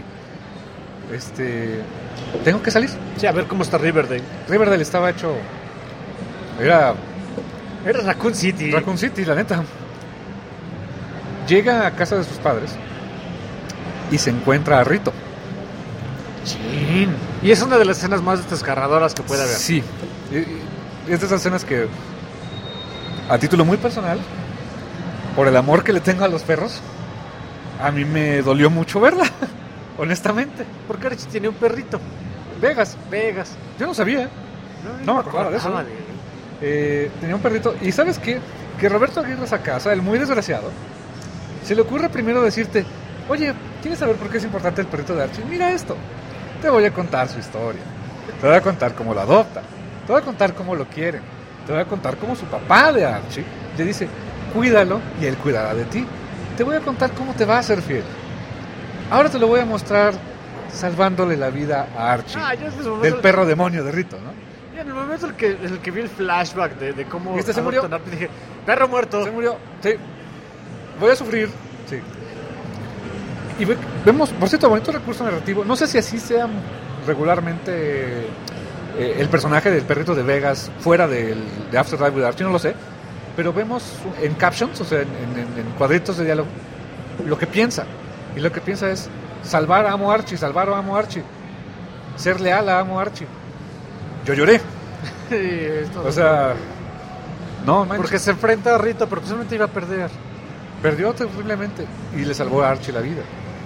Tengo que salir. Sí, a ver cómo está Riverdale. Riverdale estaba hecho... Era Raccoon City. Raccoon City, la neta. Llega a casa de sus padres y se encuentra a Rito. Chin. Y es una de las escenas más desgarradoras que puede haber. Sí. Es de esas escenas que, a título muy personal, por el amor que le tengo a los perros, a mí me dolió mucho verla, honestamente. Porque Archie tiene un perrito. Vegas. Yo no sabía. No me acordaba de eso. Tenía un perrito. Y ¿sabes qué? Que Roberto Aguirre Sacasa, el muy desgraciado, se le ocurre primero decirte, oye, ¿quieres saber por qué es importante el perrito de Archie? Mira esto. Te voy a contar su historia. Te voy a contar cómo lo adoptan. Te voy a contar cómo lo quieren. Te voy a contar cómo su papá de Archie le dice, cuídalo y él cuidará de ti. Te voy a contar cómo te va a ser fiel. Ahora te lo voy a mostrar salvándole la vida a Archie, del perro demonio de Rito, ¿no? Y en el momento en el que vi el flashback de cómo se murió. Archie, dije, perro muerto. Se murió, sí. Voy a sufrir, sí. Y vemos, por cierto, bonito recurso narrativo. No sé si así sea regularmente el personaje del perrito de Vegas fuera de After Dark with Archie, no lo sé. Pero vemos en captions, o sea, en cuadritos de diálogo, lo que piensa. Y lo que piensa es salvar a Amo Archie, salvar a Amo Archie, ser leal a Amo Archie. Yo lloré. O sea, no manches. Porque se enfrenta a Rito, pero posiblemente iba a perder. Perdió terriblemente y le salvó a Archie la vida.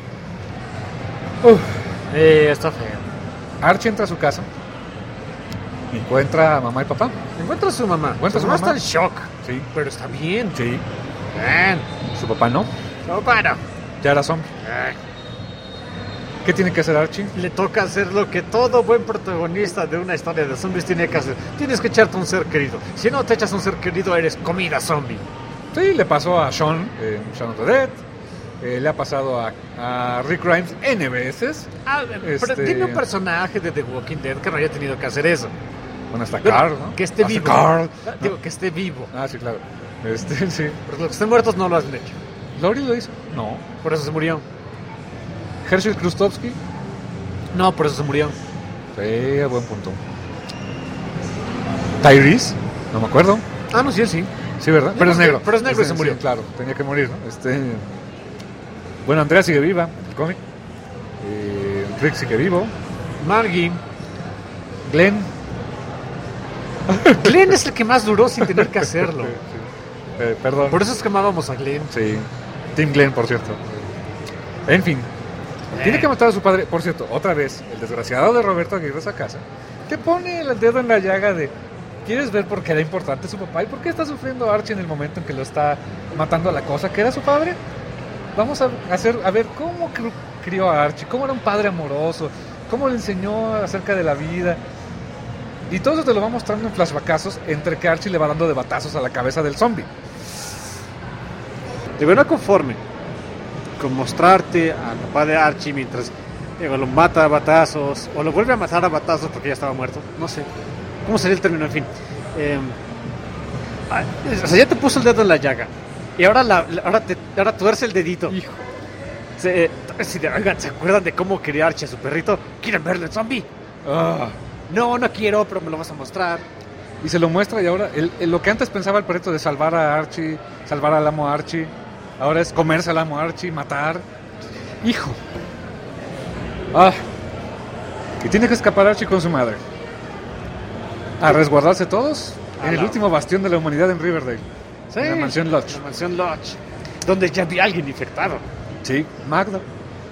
Está feo. Archie entra a su casa, encuentra a mamá y papá. Encuentra a su mamá. Su mamá está en shock. Sí. Pero está bien. Sí. Bien. Su papá no. Su papá no. Ya era zombie. ¿Qué tiene que hacer Archie? Le toca hacer lo que todo buen protagonista de una historia de zombies tiene que hacer. Tienes que echarte un ser querido. Si no te echas un ser querido, eres comida zombie. Sí, le pasó a Shaun, Shaun of the Dead. Le ha pasado a Rick Grimes N veces. Pero tiene un personaje de The Walking Dead que no haya tenido que hacer eso. Bueno, hasta Carl, ¿no? Que esté vivo. Carl. Digo, que esté vivo. Ah, sí, claro. Sí. Porque los que estén muertos no lo hacen hecho. ¿Laurie lo hizo? No. Por eso se murió. ¿Herschel Krustovsky? No, por eso se murió. Sí, buen punto. ¿Tyrese? No me acuerdo. Ah, no, sí, sí. Sí, ¿verdad? Pero es negro. Pero es negro y se murió. Sí, claro, tenía que morir, ¿no? Bueno, Andrea sigue viva, el cómic. Rick sigue vivo. Margie. Glenn. Glenn es el que más duró sin tener que hacerlo. Sí. Perdón. Por eso es que amábamos a Glenn. Sí. Team Glenn, por cierto. En fin. Tiene que matar a su padre. Por cierto, otra vez, el desgraciado de Roberto Aguirre Sacasa te pone el dedo en la llaga de... ¿Quieres ver por qué era importante su papá y por qué está sufriendo Archie en el momento en que lo está matando a la cosa que era su padre? Vamos a ver cómo crió a Archie, cómo era un padre amoroso, cómo le enseñó acerca de la vida. Y todo eso te lo va mostrando en flashbackazos entre que Archie le va dando de batazos a la cabeza del zombie. De verdad conforme con mostrarte al papá de Archie mientras lo mata a batazos o lo vuelve a matar a batazos porque ya estaba muerto, no sé cómo sería el término, en fin. O sea, ya te puso el dedo en la llaga y ahora tuerce el dedito. Hijo. Oigan, ¿se acuerdan de cómo quería Archie a su perrito? ¿Quieren verlo el zombie? No quiero, pero me lo vas a mostrar. Y se lo muestra y ahora lo que antes pensaba el perrito de salvar a Archie, salvar al amo Archie, ahora es comerse al amo Archie, matar. Hijo. Y tiene que escapar Archie con su madre. A resguardarse todos en el último bastión de la humanidad en Riverdale. Sí, en la mansión Lodge. La mansión Lodge. donde ya había alguien infectado. Sí, Magda.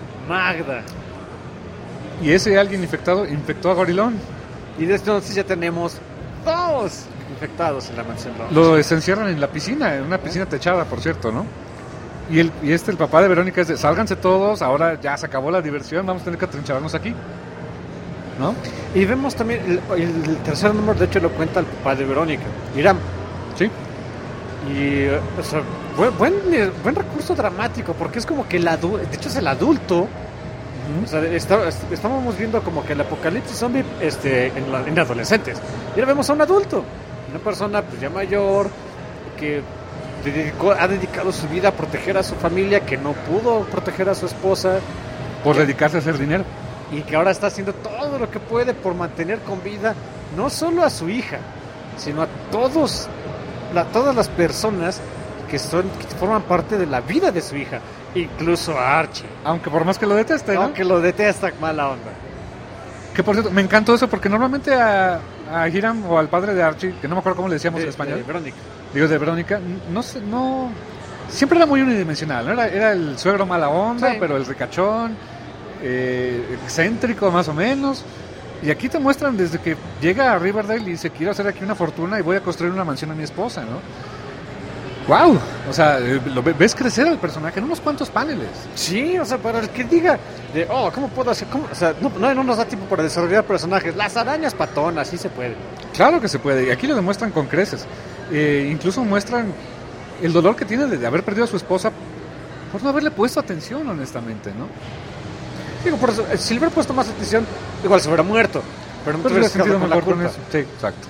Y ese alguien infectado infectó a Gorilón. Y desde entonces ya tenemos 2 infectados en la mansión Roach. Lo encierran en la piscina, en una piscina techada, por cierto, ¿no? Y el papá de Verónica es de, sálganse todos, ahora ya se acabó la diversión, vamos a tener que atrincherarnos aquí, ¿no? Y vemos también, el tercer número de hecho lo cuenta el papá de Verónica, Hiram. Sí. Y, o sea, buen recurso dramático, porque es como que de hecho es el adulto. O sea, estábamos viendo como que el apocalipsis zombie en adolescentes. Y ahora vemos a un adulto, una persona pues ya mayor, que ha dedicado su vida a proteger a su familia, que no pudo proteger a su esposa. Por dedicarse a hacer dinero. Y que ahora está haciendo todo lo que puede por mantener con vida, no solo a su hija, sino a todas las personas que forman parte de la vida de su hija. Incluso a Archie. Aunque por más que lo deteste, ¿no? Aunque lo detesta, mala onda. Que por cierto, me encantó eso porque normalmente a Hiram o al padre de Archie, que no me acuerdo cómo le decíamos en español. De Verónica, no. Siempre era muy unidimensional, ¿no? Era el suegro mala onda, sí. Pero el ricachón, excéntrico más o menos. Y aquí te muestran desde que llega a Riverdale y dice, quiero hacer aquí una fortuna y voy a construir una mansión a mi esposa, ¿no? ¡Wow! O sea, lo ves crecer al personaje en unos cuantos paneles. Sí, o sea, para el que diga ¿cómo puedo hacer? O sea, no nos da tiempo para desarrollar personajes. Las arañas patonas, sí se puede. Claro que se puede, y aquí lo demuestran con creces. Incluso muestran el dolor que tiene de haber perdido a su esposa por no haberle puesto atención, honestamente, ¿no? Digo, por eso, si le hubiera puesto más atención, igual se hubiera muerto. Pero no hubiera sentido mejor con eso. Sí, exacto.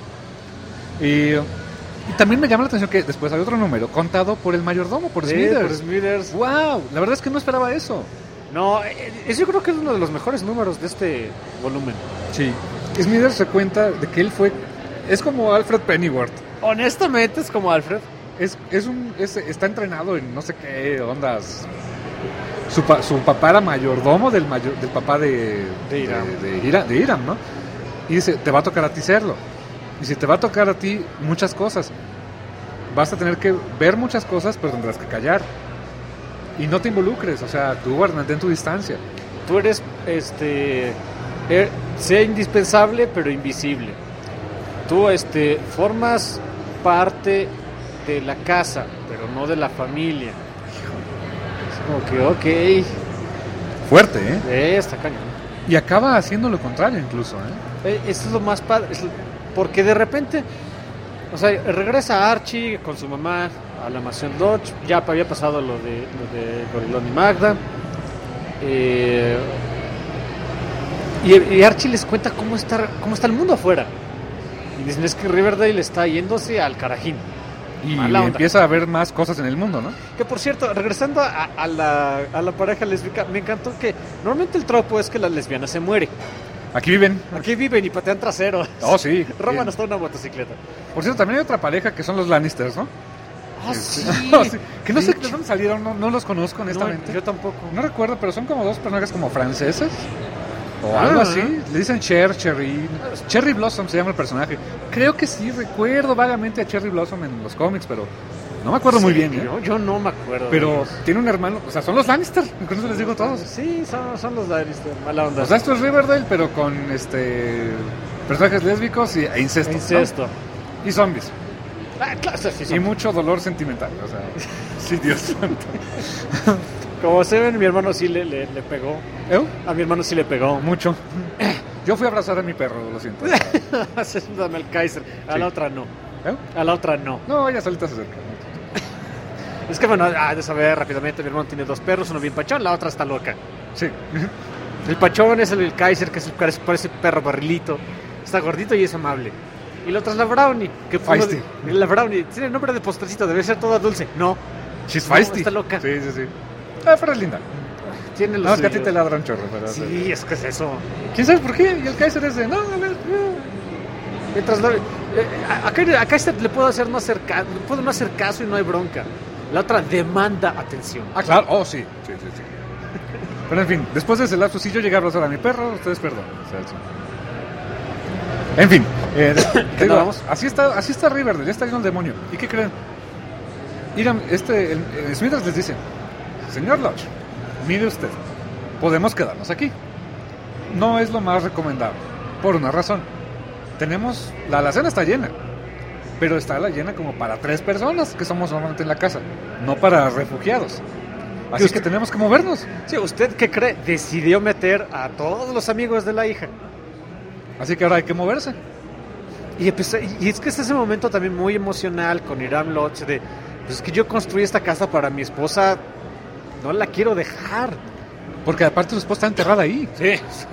Y también me llama la atención que después hay otro número contado por el mayordomo, por Smithers. ¡Wow! La verdad es que no esperaba eso. No, yo creo que es uno de los mejores números de este volumen. Sí. Smithers se cuenta de que él es como Alfred Pennyworth. Honestamente es como Alfred. Está entrenado en no sé qué ondas. Su papá era mayordomo del papá de Hiram, ¿no? Y dice, te va a tocar a ti serlo. Y si te va a tocar a ti muchas cosas, vas a tener que ver muchas cosas, pero tendrás que callar. Y no te involucres, o sea, tú mantén tu distancia. Tú eres, sea indispensable, pero invisible. Tú, formas parte de la casa, pero no de la familia. Es como que, ok. Fuerte, ¿eh? Está cañón. Y acaba haciendo lo contrario incluso, ¿eh? Eso es lo más padre. Porque de repente, o sea, regresa Archie con su mamá a la mansión Dodge. Ya había pasado lo de Gorilón y Magda. Y Archie les cuenta cómo está el mundo afuera. Y dicen, es que Riverdale está yéndose al carajín. Y empieza a ver más cosas en el mundo, ¿no? Que por cierto, regresando a la pareja lésbica, me encantó que normalmente el tropo es que la lesbiana se muere. Aquí viven y patean trasero. Oh, sí. Roban hasta una motocicleta. Por cierto, también hay otra pareja que son los Lannisters, ¿no? Sí. Sí. Que no sé de dónde salieron, no los conozco honestamente. No, yo tampoco. No recuerdo, pero son como dos personajes como franceses o algo así. Le dicen Cherry Blossom se llama el personaje. Creo que sí, recuerdo vagamente a Cherry Blossom en los cómics, pero no me acuerdo muy bien. Yo no me acuerdo. Pero tiene un hermano, o sea, son los Lannister, con eso les digo todos. Sí, son los Lannister, mala onda. O sea, esto es Riverdale, pero con personajes lésbicos e incesto. ¿No? Y zombies. Claro, sí, y mucho dolor sentimental, o sea, sí, Dios santo. Como se ven, mi hermano sí le pegó. A mi hermano sí le pegó. Mucho. Yo fui a abrazar a mi perro, lo siento. Dame al Kaiser. A la otra no. A la otra no. No, ella solita se acerca. Es que bueno, de saber rápidamente, mi hermano tiene 2 perros, uno bien pachón, la otra está loca. Sí. El pachón es el Kaiser, que parece perro barrilito. Está gordito y es amable. Y la otra es la Brownie. Feisty. La Brownie tiene nombre de postrecito, debe ser toda dulce. No. She's feisty. Está loca. Sí. Pero es linda. Tiene los que a ti te ladran chorro. Pero sí, es que es eso. ¿Quién sabe por qué? Y el Kaiser es de, no, a ver. Mientras acá le puedo no hacer caso y no hay bronca. La otra demanda atención. Ah, claro. Oh, sí. Pero en fin, después de ese lapso, si yo llegué a abrazar a mi perro, ustedes perdonen. O sea, sí. En fin, ¿qué vamos? así está Riverdale, ya está lleno el demonio. ¿Y qué creen? Smithers les dice: señor Lodge, mire usted, podemos quedarnos aquí. No es lo más recomendable, por una razón. La alacena está llena, pero está llena como para 3 personas que somos normalmente en la casa, no para refugiados. Así que tenemos que movernos. Sí, ¿usted qué cree? Decidió meter a todos los amigos de la hija. Así que ahora hay que moverse. Y es que es ese momento también muy emocional con Hiram Lodge de, pues es que yo construí esta casa para mi esposa, no la quiero dejar. Porque aparte su esposa está enterrada ahí. Sí.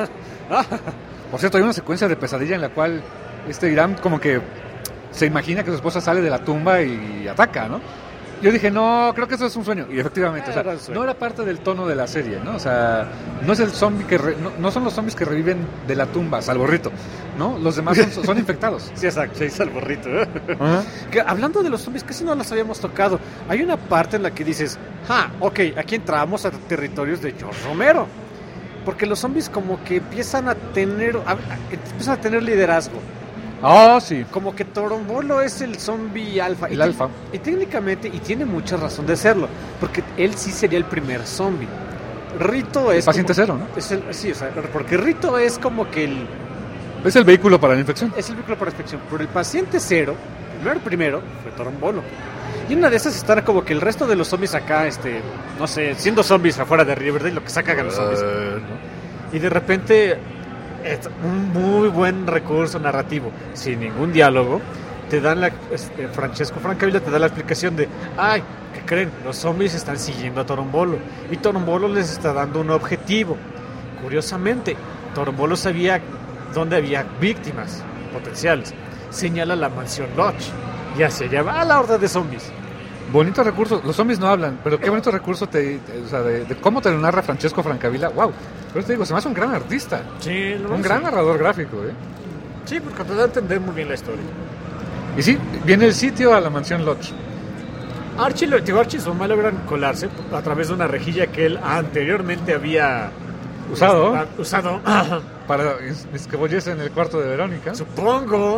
Por cierto, hay una secuencia de pesadilla en la cual Hiram como que se imagina que su esposa sale de la tumba y ataca, ¿no? Yo dije, no, creo que eso es un sueño. Y efectivamente, no era parte del tono de la serie, ¿no? O sea, no es el zombie no son los zombies que reviven de la tumba, salvo Rito, ¿no? Los demás son infectados. Sí, exacto, sí, salvo Rito. Que, hablando de los zombies, casi no los habíamos tocado. Hay una parte en la que dices, ok, aquí entramos a territorios de George Romero. Porque los zombies como que empiezan a tener liderazgo. Sí. Como que Torombolo es el zombie alfa. El alfa. Y técnicamente, y tiene mucha razón de serlo, porque él sí sería el primer zombie. Rito es... El paciente cero, ¿no? Sí, o sea, porque Rito es como que es el vehículo para la infección. Es el vehículo para la infección. Pero el paciente cero, el primero, fue Torombolo. Y una de esas están como que el resto de los zombies acá, no sé, siendo zombies afuera de Riverdale, lo que sacan a los zombies. ¿No? Y de repente... Es un muy buen recurso narrativo, sin ningún diálogo. Te dan Francesco Francavilla te da la explicación de, ¿qué creen? Los zombies están siguiendo a Torombolo y Torombolo les está dando un objetivo. Curiosamente, Torombolo sabía dónde había víctimas potenciales. Señala la mansión Lodge y hacia allá va la horda de zombies. Bonito recurso. Los zombies no hablan, pero qué bonito recurso de cómo te lo narra Francesco Francavilla. Wow. Pero te digo, se me hace un gran artista. Sí, un gran narrador gráfico, Sí, porque te da a entender muy bien la historia. Y sí, viene el sitio a la mansión Lodge. Archie y su mamá logran colarse a través de una rejilla que él anteriormente había usado para escabullirse en el cuarto de Verónica. Supongo.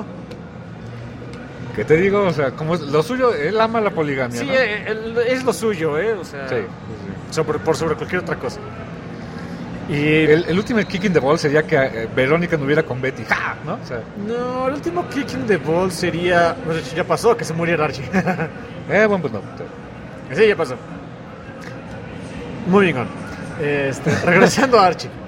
¿Qué te digo? O sea, como es lo suyo, él ama la poligamia. Sí, ¿no? es lo suyo, o sea, sí. Sobre cualquier otra cosa. Y el último kick in the ball sería que Verónica no hubiera con Betty. ¡Ja! ¿No? O sea, no, el último kick in the ball sería... Bueno, ya pasó, que se muriera Archie. Bueno, pues no. Sí, ya pasó. Moving on. Regresando a Archie.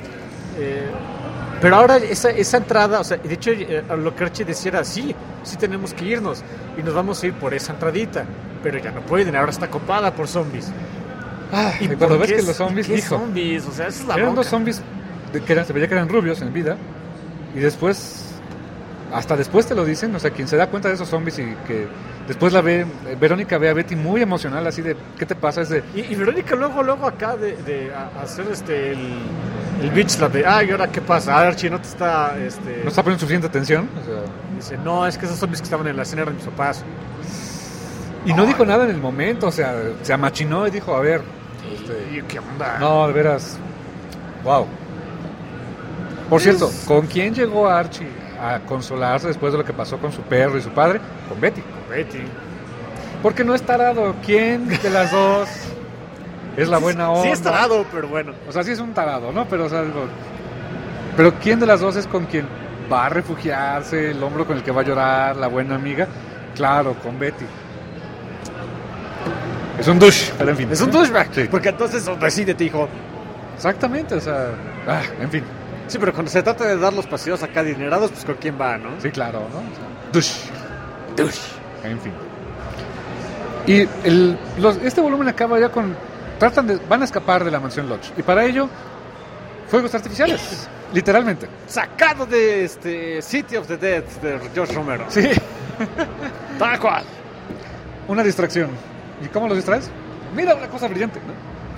Pero ahora esa entrada, o sea, de hecho lo que Archie decía era, sí tenemos que irnos y nos vamos a ir por esa entradita, pero ya no pueden, ahora está copada por zombies. Y cuando ves que los zombies, zombies, o sea, esa es la eran bronca. dos zombies se veía que eran rubios en vida, y hasta después te lo dicen, o sea, quien se da cuenta de esos zombies y que después Verónica ve a Betty muy emocional, así de, ¿qué te pasa? Y Verónica luego acá de hacer el bitch slap de, ¿y ahora qué pasa? Archie no te está... ¿No está poniendo suficiente atención? O sea, dice, no, es que esos zombies que estaban en la escena eran mis papás. Y no dijo nada en el momento, o sea, se amachinó y dijo, a ver... ¿Qué onda? No, de veras... Wow. Por cierto, ¿con quién llegó Archie a consolarse después de lo que pasó con su perro y su padre? Con Betty. Porque no es tarado. ¿Quién de las dos es la buena onda? Sí es tarado, pero bueno. O sea, sí es un tarado, ¿no? Pero, o sea, pero ¿quién de las dos es con quien va a refugiarse, el hombro con el que va a llorar, la buena amiga? Claro, con Betty. Es un douche, pero en fin. Es un douchebag, sí. Porque entonces decídete, hijo. Exactamente, o sea, en fin. Sí, pero cuando se trata de dar los paseos acá adinerados, pues ¿con quién va, no? Sí, claro, ¿no? O sea, douche. En fin. Y este volumen acaba ya con... van a escapar de la mansión Lodge. Y para ello, fuegos artificiales. Literalmente. Sacado de City of the Dead de George Romero. Sí. Tal cual. Una distracción. ¿Y cómo los distraes? Mira una cosa brillante, ¿no?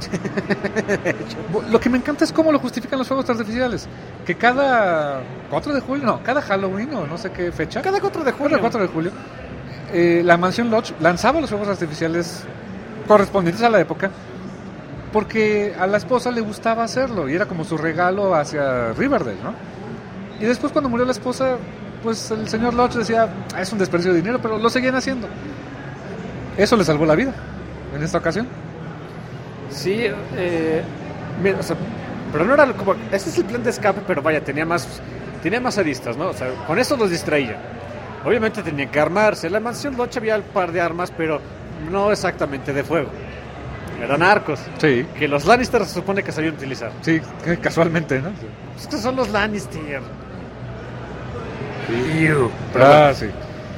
Lo que me encanta es cómo lo justifican los fuegos artificiales. Que cada 4 de julio, no, cada Halloween o no sé qué fecha. Cada 4 de julio. Cada 4 de julio. La mansión Lodge lanzaba los fuegos artificiales correspondientes a la época porque a la esposa le gustaba hacerlo y era como su regalo hacia Riverdale, ¿no? Y después cuando murió la esposa, pues el señor Lodge decía, es un desperdicio de dinero, pero lo seguían haciendo. Eso le salvó la vida en esta ocasión. Sí, mira, o sea, pero no era como... Ese es el plan de escape, pero vaya, tenía más aristas, ¿no? O sea, con eso los distraía. Obviamente tenían que armarse. En la mansión Lodge había un par de armas, pero no exactamente de fuego. Eran arcos. Sí. Que los Lannister se supone que sabían utilizar. Sí, casualmente, ¿no? Es que son los Lannister. Sí.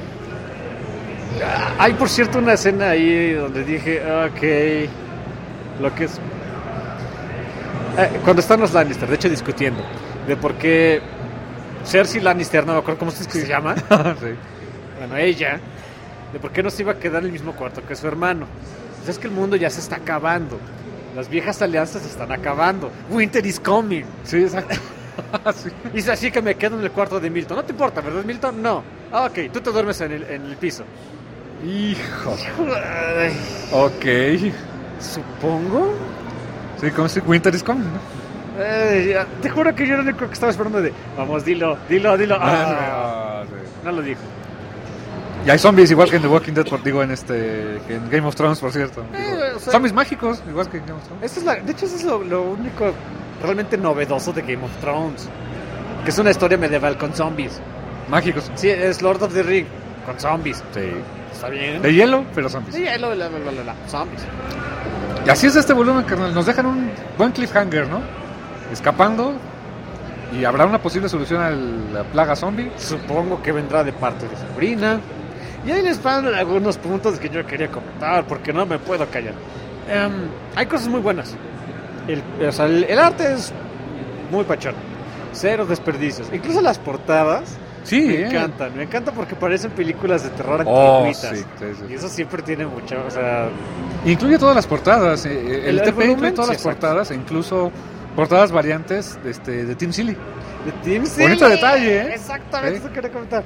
Hay, por cierto, una escena ahí donde dije, ok, lo que es... cuando están los Lannister, de hecho, discutiendo de por qué Cersei Lannister, no me acuerdo cómo se llama. Sí. Bueno, ella, de por qué no se iba a quedar en el mismo cuarto que su hermano. Pues es que el mundo ya se está acabando. Las viejas alianzas se están acabando. Winter is coming. Sí, exacto. Sí. Y es así que me quedo en el cuarto de Milton. No te importa, ¿verdad, Milton? No. Ok, tú te duermes en el piso. Hijo. Ay, Ok. supongo. Sí, como si Winter is coming, ¿no? Te juro que yo era el único que estaba esperando de... Vamos, dilo. Sí. No lo dijo. Y hay zombies igual que en The Walking Dead, que en Game of Thrones, por cierto. O sea, Zombies mágicos, igual que en Game of Thrones. De hecho, eso es lo único realmente novedoso de Game of Thrones. Que es una historia medieval con zombies. Mágicos. Sí, es Lord of the Ring con zombies. Sí. Está bien. De hielo, pero zombies. Sí, zombies. Y así es este volumen, carnal. Nos dejan un buen cliffhanger, ¿no? Escapando. Y habrá una posible solución a la plaga zombie. Supongo que vendrá de parte de Sabrina. Y ahí les van algunos puntos que yo quería comentar, porque no me puedo callar. Hay cosas muy buenas. El arte es muy pachón. Cero desperdicios. Incluso las portadas Sí, me encantan porque parecen películas de terror antiguitas. Sí. Y eso siempre tiene mucho, o sea... Incluye todas las portadas. El TP volumen, incluye todas sí, las portadas, e incluso portadas variantes de Team Silly. De Team Silly. Bonito detalle, ¿eh? Exactamente, Sí. eso quería comentar.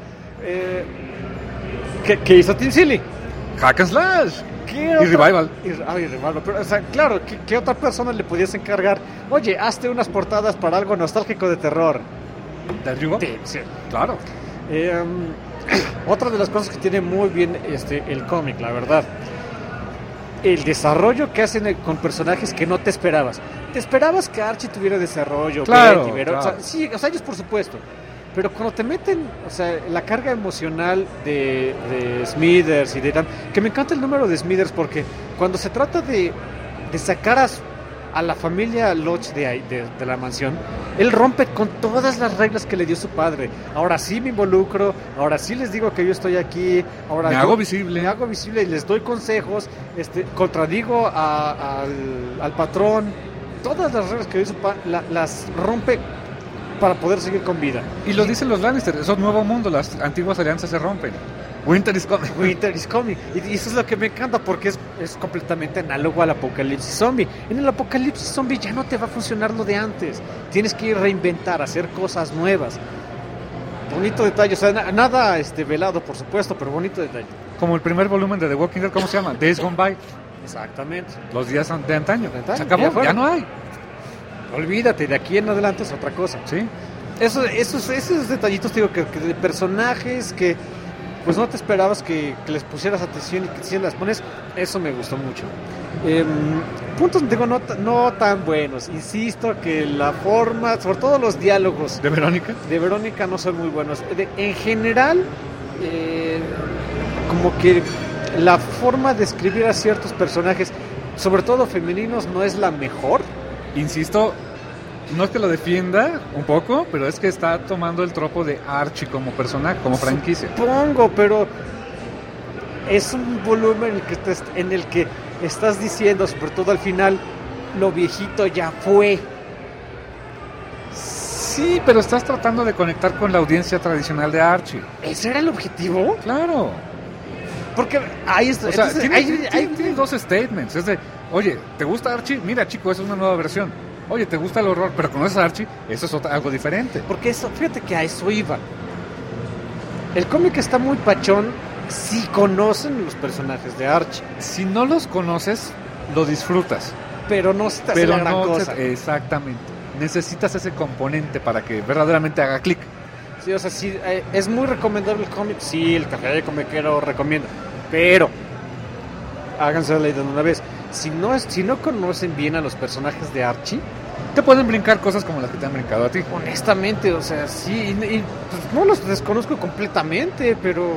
¿Qué hizo Team Silly? Hack and Slash. ¿Qué Y otra? Revival. Y Revival. Pero, o sea, claro, ¿qué otra persona le pudiese encargar? Oye, hazte unas portadas para algo nostálgico de terror. ¿Del Yugo? Sí. Claro. Otra de las cosas que tiene muy bien el cómic, la verdad. El desarrollo que hacen con personajes que no te esperabas. Te esperabas que Archie tuviera desarrollo. Claro, Betty, claro. O sea, sí, o sea, ellos por supuesto. Pero cuando te meten, o sea, la carga emocional de Smithers y de Dan, que me encanta el número de Smithers porque cuando se trata de sacar a la familia Lodge de la mansión, él rompe con todas las reglas que le dio su padre. Ahora sí me involucro, ahora sí les digo que yo estoy aquí, ahora Me hago visible y les doy consejos, contradigo al patrón. Todas las reglas que dio su padre las rompe para poder seguir con vida. Y lo dicen los Lannister, eso es nuevo mundo, las antiguas alianzas se rompen. Winter is coming. Winter is coming. Y eso es lo que me encanta porque es completamente análogo al apocalipsis zombie. En el apocalipsis zombie ya no te va a funcionar lo de antes. Tienes que reinventar, hacer cosas nuevas. Bonito detalle, o sea, nada velado por supuesto, pero bonito detalle. Como el primer volumen de The Walking Dead, ¿cómo se llama? Days Gone By. Exactamente. Los días de antaño. Se Ya acabó, fueron. ya no hay. Olvídate, de aquí en adelante es otra cosa. Sí. Esos detallitos, te digo, que de personajes que pues no te esperabas que les pusieras atención y que si las pones, eso me gustó mucho. Puntos, digo, no tan buenos. Insisto que la forma, sobre todo los diálogos ¿De Verónica? de Verónica no son muy buenos. En general, como que la forma de escribir a ciertos personajes, sobre todo femeninos, no es la mejor. Insisto, no es que lo defienda un poco, pero es que está tomando el tropo de Archie como personaje, como franquicia. Supongo, pero es un volumen en el que estás diciendo, sobre todo al final, lo viejito ya fue. Sí, pero estás tratando de conectar con la audiencia tradicional de Archie. ¿Ese era el objetivo? Claro. Porque ahí está. O sea, Entonces, tiene dos statements. Es de, oye, ¿te gusta Archie? Mira, chico, esa es una nueva versión. Oye, ¿te gusta el horror? Pero conoces a Archie, eso es algo diferente. Porque eso, fíjate que a eso iba. El cómic está muy pachón si conocen los personajes de Archie. Si no los conoces, lo disfrutas. Pero no se te hace Pero la gran no cosa. exactamente. Necesitas ese componente para que verdaderamente haga clic. Sí, o sea, sí, es muy recomendable el cómic. Sí, el Café de Comiquero recomienda. Pero háganse la idea de una vez. Si no conocen bien a los personajes de Archie, te pueden brincar cosas como las que te han brincado a ti. Honestamente, o sea, sí, y pues no los desconozco completamente, pero...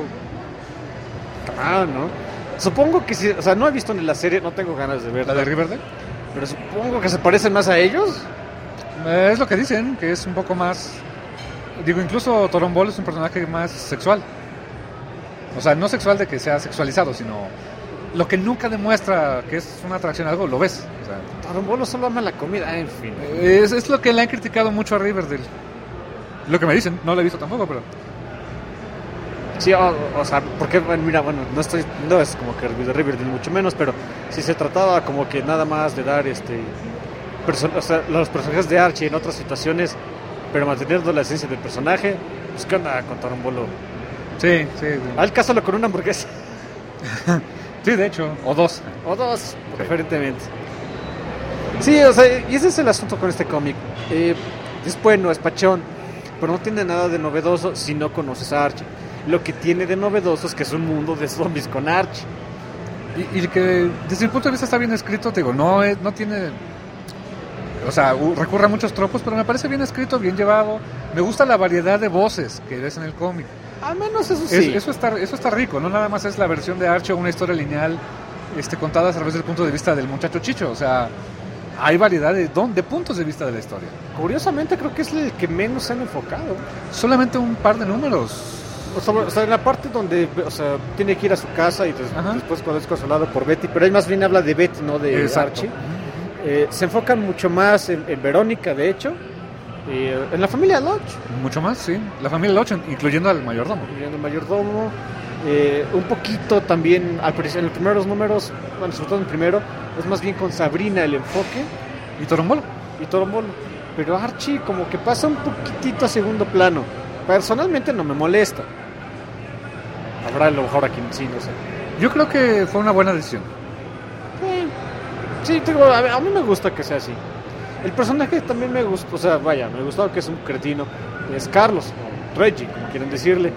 ¿no? Supongo que sí, o sea, no he visto ni la serie, no tengo ganas de verla. ¿La de Riverdale? Pero supongo que se parecen más a ellos. Es lo que dicen, que es un poco más... Digo, incluso Torombolo es un personaje más sexual. O sea, no sexual de que sea sexualizado, sino... Lo que nunca demuestra que es una atracción a algo, lo ves. O sea, Torombolo solo ama la comida, en fin. Es lo que le han criticado mucho a Riverdale. Lo que me dicen, no lo he visto tampoco, pero... Sí, o sea, porque, mira, bueno, no es como que de Riverdale mucho menos, pero si se trataba como que nada más de dar o sea, los personajes de Archie en otras situaciones, pero manteniendo la esencia del personaje, pues ¿qué onda con Torombolo? Sí. Al cásalo con una hamburguesa. Sí, de hecho, o dos, preferentemente. Sí, o sea, y ese es el asunto con este cómic. Es bueno, es pachón, pero no tiene nada de novedoso si no conoces a Archie. Lo que tiene de novedoso es que es un mundo de zombies con Archie. Y que desde mi punto de vista está bien escrito, te digo, no tiene... O sea, recurre a muchos tropos, pero me parece bien escrito, bien llevado. Me gusta la variedad de voces que ves en el cómic. Al menos eso sí. Eso está rico, no nada más es la versión de Archie o una historia lineal contada a través del punto de vista del muchacho Chicho. O sea, hay variedad de puntos de vista de la historia. Curiosamente creo que es el que menos se han enfocado. Solamente un par de números. O sea, en la parte donde, o sea, tiene que ir a su casa y después cuando es consolado por Betty, pero ahí más bien habla de Betty, no de Archie. Se enfocan mucho más en Verónica, de hecho, en la familia Lodge. Mucho más, sí. La familia Lodge, incluyendo al mayordomo. Un poquito también, en los primeros números, bueno, sobre todo en el primero, es más bien con Sabrina el enfoque. Y Torombolo. Pero Archie como que pasa un poquitito a segundo plano. Personalmente no me molesta. Habrá a lo mejor aquí sí, no sé. Yo creo que fue una buena decisión. Sí, a mí me gusta que sea así. El personaje también me gustó, o sea, vaya, me gustó que es un cretino. Es Carlos, o Reggie, como quieren decirle.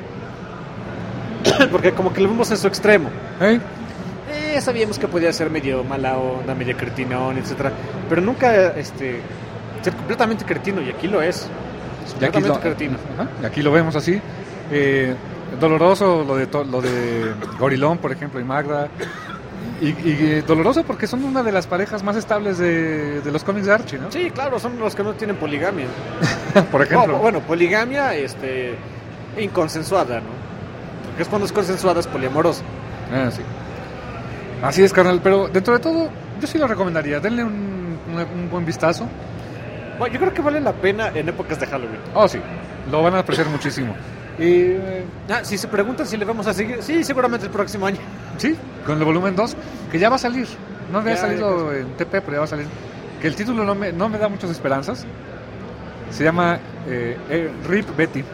Porque como que lo vemos en su extremo. Sabíamos que podía ser medio mala onda, medio cretinón, etcétera, pero nunca ser completamente cretino, y aquí lo es. Completamente cretino. Y aquí lo vemos así. Doloroso lo de Gorilón, por ejemplo, y Magda. Y doloroso porque son una de las parejas más estables de los cómics de Archie, ¿no? Sí, claro, son los que no tienen poligamia. Por ejemplo. Bueno, poligamia inconsensuada, ¿no? Porque cuando es consensuada es poliamorosa. Sí. Así es, carnal, pero dentro de todo yo sí lo recomendaría. Denle un buen vistazo. Bueno, yo creo que vale la pena en épocas de Halloween. Oh, sí, lo van a apreciar muchísimo. Y si se preguntan si le vamos a seguir, sí, seguramente el próximo año. Sí, con el volumen 2, que ya va a salir. No había salido en TP, pero ya va a salir. Que el título no me da muchas esperanzas. Se llama Rip Betty.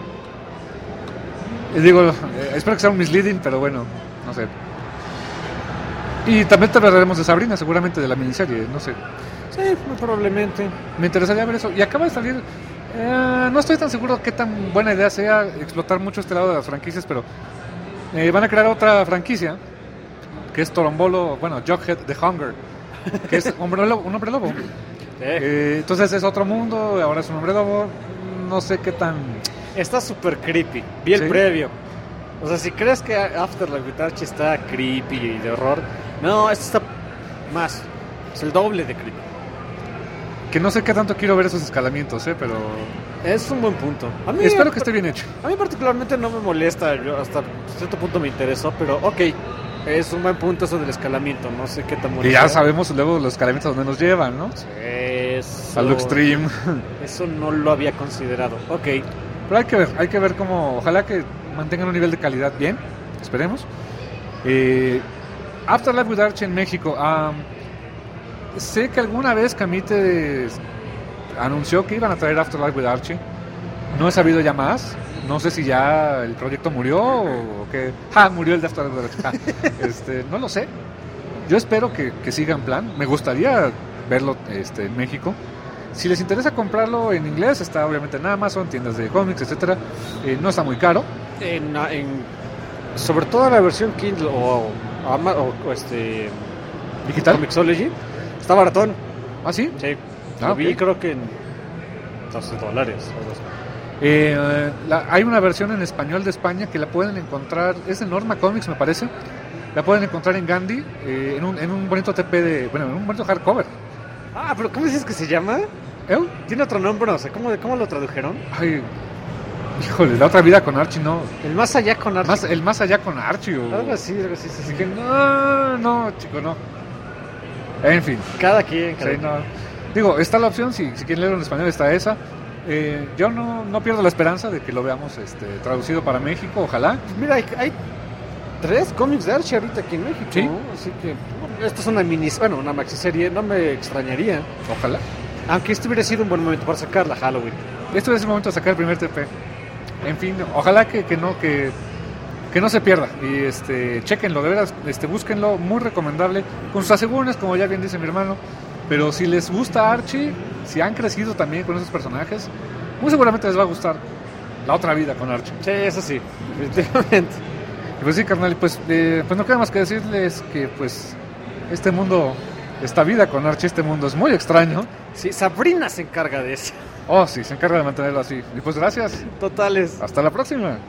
Digo, espero que sea un misleading, pero bueno, no sé. Y también te hablaremos de Sabrina, seguramente de la miniserie, no sé. Sí, muy probablemente. Me interesaría ver eso. Y acaba de salir... no estoy tan seguro qué tan buena idea sea explotar mucho este lado de las franquicias, pero van a crear otra franquicia que es Torombolo, bueno, Jughead the Hunger, que es un hombre lobo. Entonces es otro mundo, ahora es un hombre lobo. No sé qué tan... Está súper creepy. Vi el previo. O sea, si crees que Afterlife with Archie está creepy y de horror, no, esto está más. Es el doble de creepy. Que no sé qué tanto quiero ver esos escalamientos, pero... Es un buen punto. Espero que esté bien hecho. A mí particularmente no me molesta, yo hasta cierto punto me interesó, pero es un buen punto eso del escalamiento, no sé qué tan molesta. Y ya sabemos luego los escalamientos donde nos llevan, ¿no? Sí, a lo extreme. Eso no lo había considerado. Pero hay que ver cómo, ojalá que mantengan un nivel de calidad bien, esperemos. Afterlife with Archie en México. Sé que alguna vez Camite anunció que iban a traer Afterlife with Archie. No he sabido ya más. No sé si ya el proyecto murió o qué. Murió el de Afterlife with Archie. No lo sé. Yo espero que siga en plan. Me gustaría verlo en México. Si les interesa comprarlo en inglés, está obviamente en Amazon, tiendas de cómics, etcétera. No está muy caro. Sobre todo la versión Kindle o ¿digital? Comixology. Está baratón. ¿Ah, sí? Sí. Lo vi creo que en $12. Hay una versión en español de España que la pueden encontrar, es de Norma Comics me parece, la pueden encontrar en Gandhi, en un bonito TP en un bonito hardcover. Pero ¿cómo dices que se llama? Tiene otro nombre, no sé, ¿cómo lo tradujeron? Ay, híjole, La otra vida con Archie, no. El más allá con Archie. El más allá con Archie. Algo así, sí. Que no, chico, no. En fin. Cada quien. Sí, no. Digo, está la opción, si quieren leerlo en español está esa. Yo no pierdo la esperanza de que lo veamos traducido para México, ojalá. Pues mira, hay 3 cómics de Archie ahorita aquí en México, ¿sí? ¿no? Así que esta es una maxiserie, no me extrañaría. Ojalá. Aunque este hubiera sido un buen momento para sacarla, Halloween. Este es el momento de sacar el primer TP. En fin, ojalá que no se pierda. Y chequenlo, de veras, búsquenlo, muy recomendable. Con sus asegúnes, como ya bien dice mi hermano. Pero si les gusta Archie, si han crecido también con esos personajes, muy seguramente les va a gustar La otra vida con Archie. Sí, eso sí, definitivamente. Pues sí, carnal, pues no queda más que decirles que pues esta vida con Archie, este mundo es muy extraño. Sí, Sabrina se encarga de eso. Oh, sí, se encarga de mantenerlo así. Y pues gracias. Totales. Hasta la próxima.